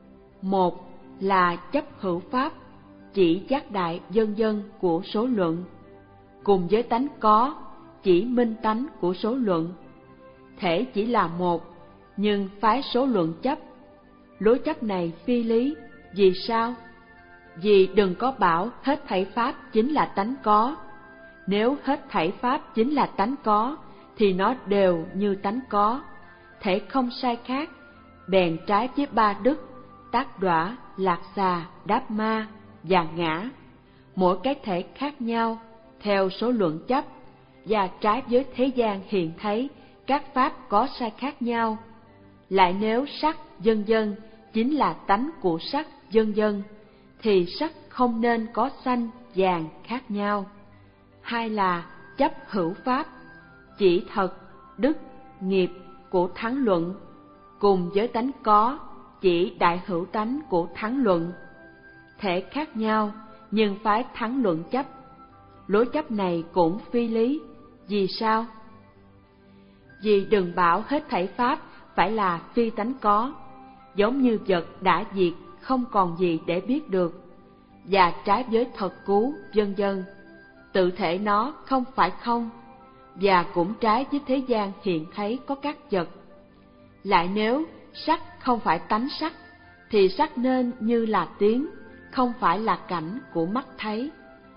Một là chấp hữu pháp, chỉ giác đại vân vân của số luận, cùng với tánh có, chỉ minh tánh của số luận. Thể chỉ là một, nhưng phái số luận chấp. Lối chấp này phi lý, vì sao? Vì đừng có bảo hết thảy pháp chính là tánh có. Nếu hết thảy pháp chính là tánh có, thì nó đều như tánh có, thể không sai khác, bèn trái với ba đức, tác đọa, lạc xà, đáp ma và ngã. Mỗi cái thể khác nhau, theo số luận chấp, và trái với thế gian hiện thấy, các pháp có sai khác nhau. Lại nếu sắc, vân vân, chính là tánh của sắc, vân vân, thì sắc không nên có xanh, vàng khác nhau. Hai là chấp hữu pháp, chỉ thật, đức, nghiệp của thắng luận, cùng với tánh có, chỉ đại hữu tánh của thắng luận. Thể khác nhau, nhưng phái thắng luận chấp. Lối chấp này cũng phi lý, vì sao? Vì đừng bảo hết thảy pháp phải là phi tánh có, giống như vật đã diệt không còn gì để biết được, và trái với thật cú, vân vân. Tự thể nó không phải không, và cũng trái với thế gian hiện thấy có các vật. Lại nếu sắc không phải tánh sắc, thì sắc nên như là tiếng, không phải là cảnh của mắt thấy.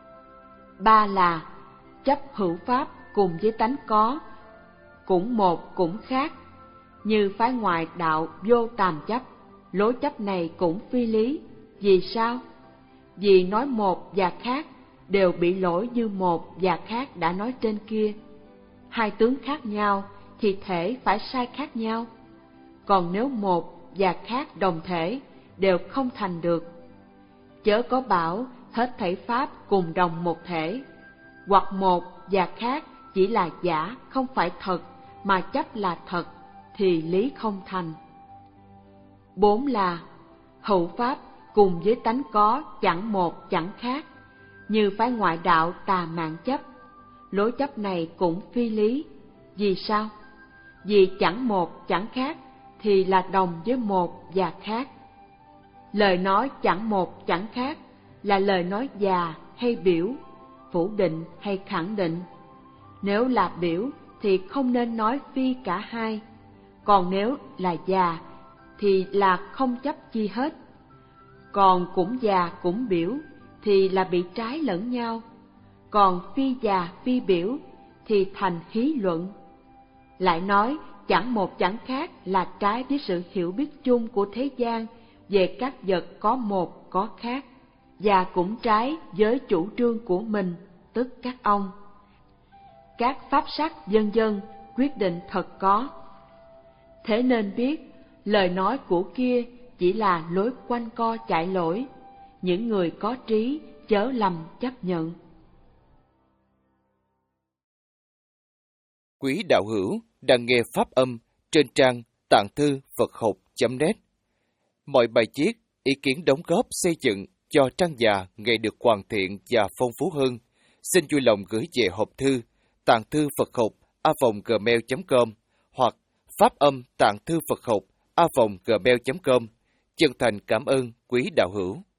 Ba là chấp hữu pháp cùng với tánh có, cũng một cũng khác, như phái ngoại đạo vô tàm chấp. Lối chấp này cũng phi lý, vì sao? Vì nói một và khác đều bị lỗi như một và khác đã nói trên kia. Hai tướng khác nhau thì thể phải sai khác nhau. Còn nếu một và khác đồng thể đều không thành được. Chớ có bảo hết thảy pháp cùng đồng một thể, hoặc một và khác chỉ là giả không phải thật mà chấp là thật, thì lý không thành. Bốn là hữu pháp cùng với tánh có chẳng một chẳng khác, như phái ngoại đạo tà mạn chấp. Lối chấp này cũng phi lý, vì sao? Vì chẳng một chẳng khác thì là đồng với một và khác. Lời nói chẳng một chẳng khác là lời nói già hay biểu, phủ định hay khẳng định. Nếu là biểu thì không nên nói phi cả hai, còn nếu là già thì là không chấp chi hết. Còn cũng già cũng biểu thì là bị trái lẫn nhau, còn phi già phi biểu thì thành hí luận. Lại nói chẳng một chẳng khác là trái với sự hiểu biết chung của thế gian về các vật có một có khác, và cũng trái với chủ trương của mình, tức các ông. Các pháp sắc vân vân quyết định thật có. Thế nên biết, lời nói của kia chỉ là lối quanh co chạy lỗi, những người có trí chớ lầm chấp nhận. Quý đạo hữu đang nghe pháp âm trên trang tạng thư Phật học chấm net. Mọi bài viết, ý kiến đóng góp xây dựng cho trang già ngày được hoàn thiện và phong phú hơn, xin vui lòng gửi về hộp thư tạng thư Phật học a vòng gmail chấm com hoặc pháp âm tạng thư Phật học a vòng gmail chấm com. Chân thành cảm ơn quý đạo hữu.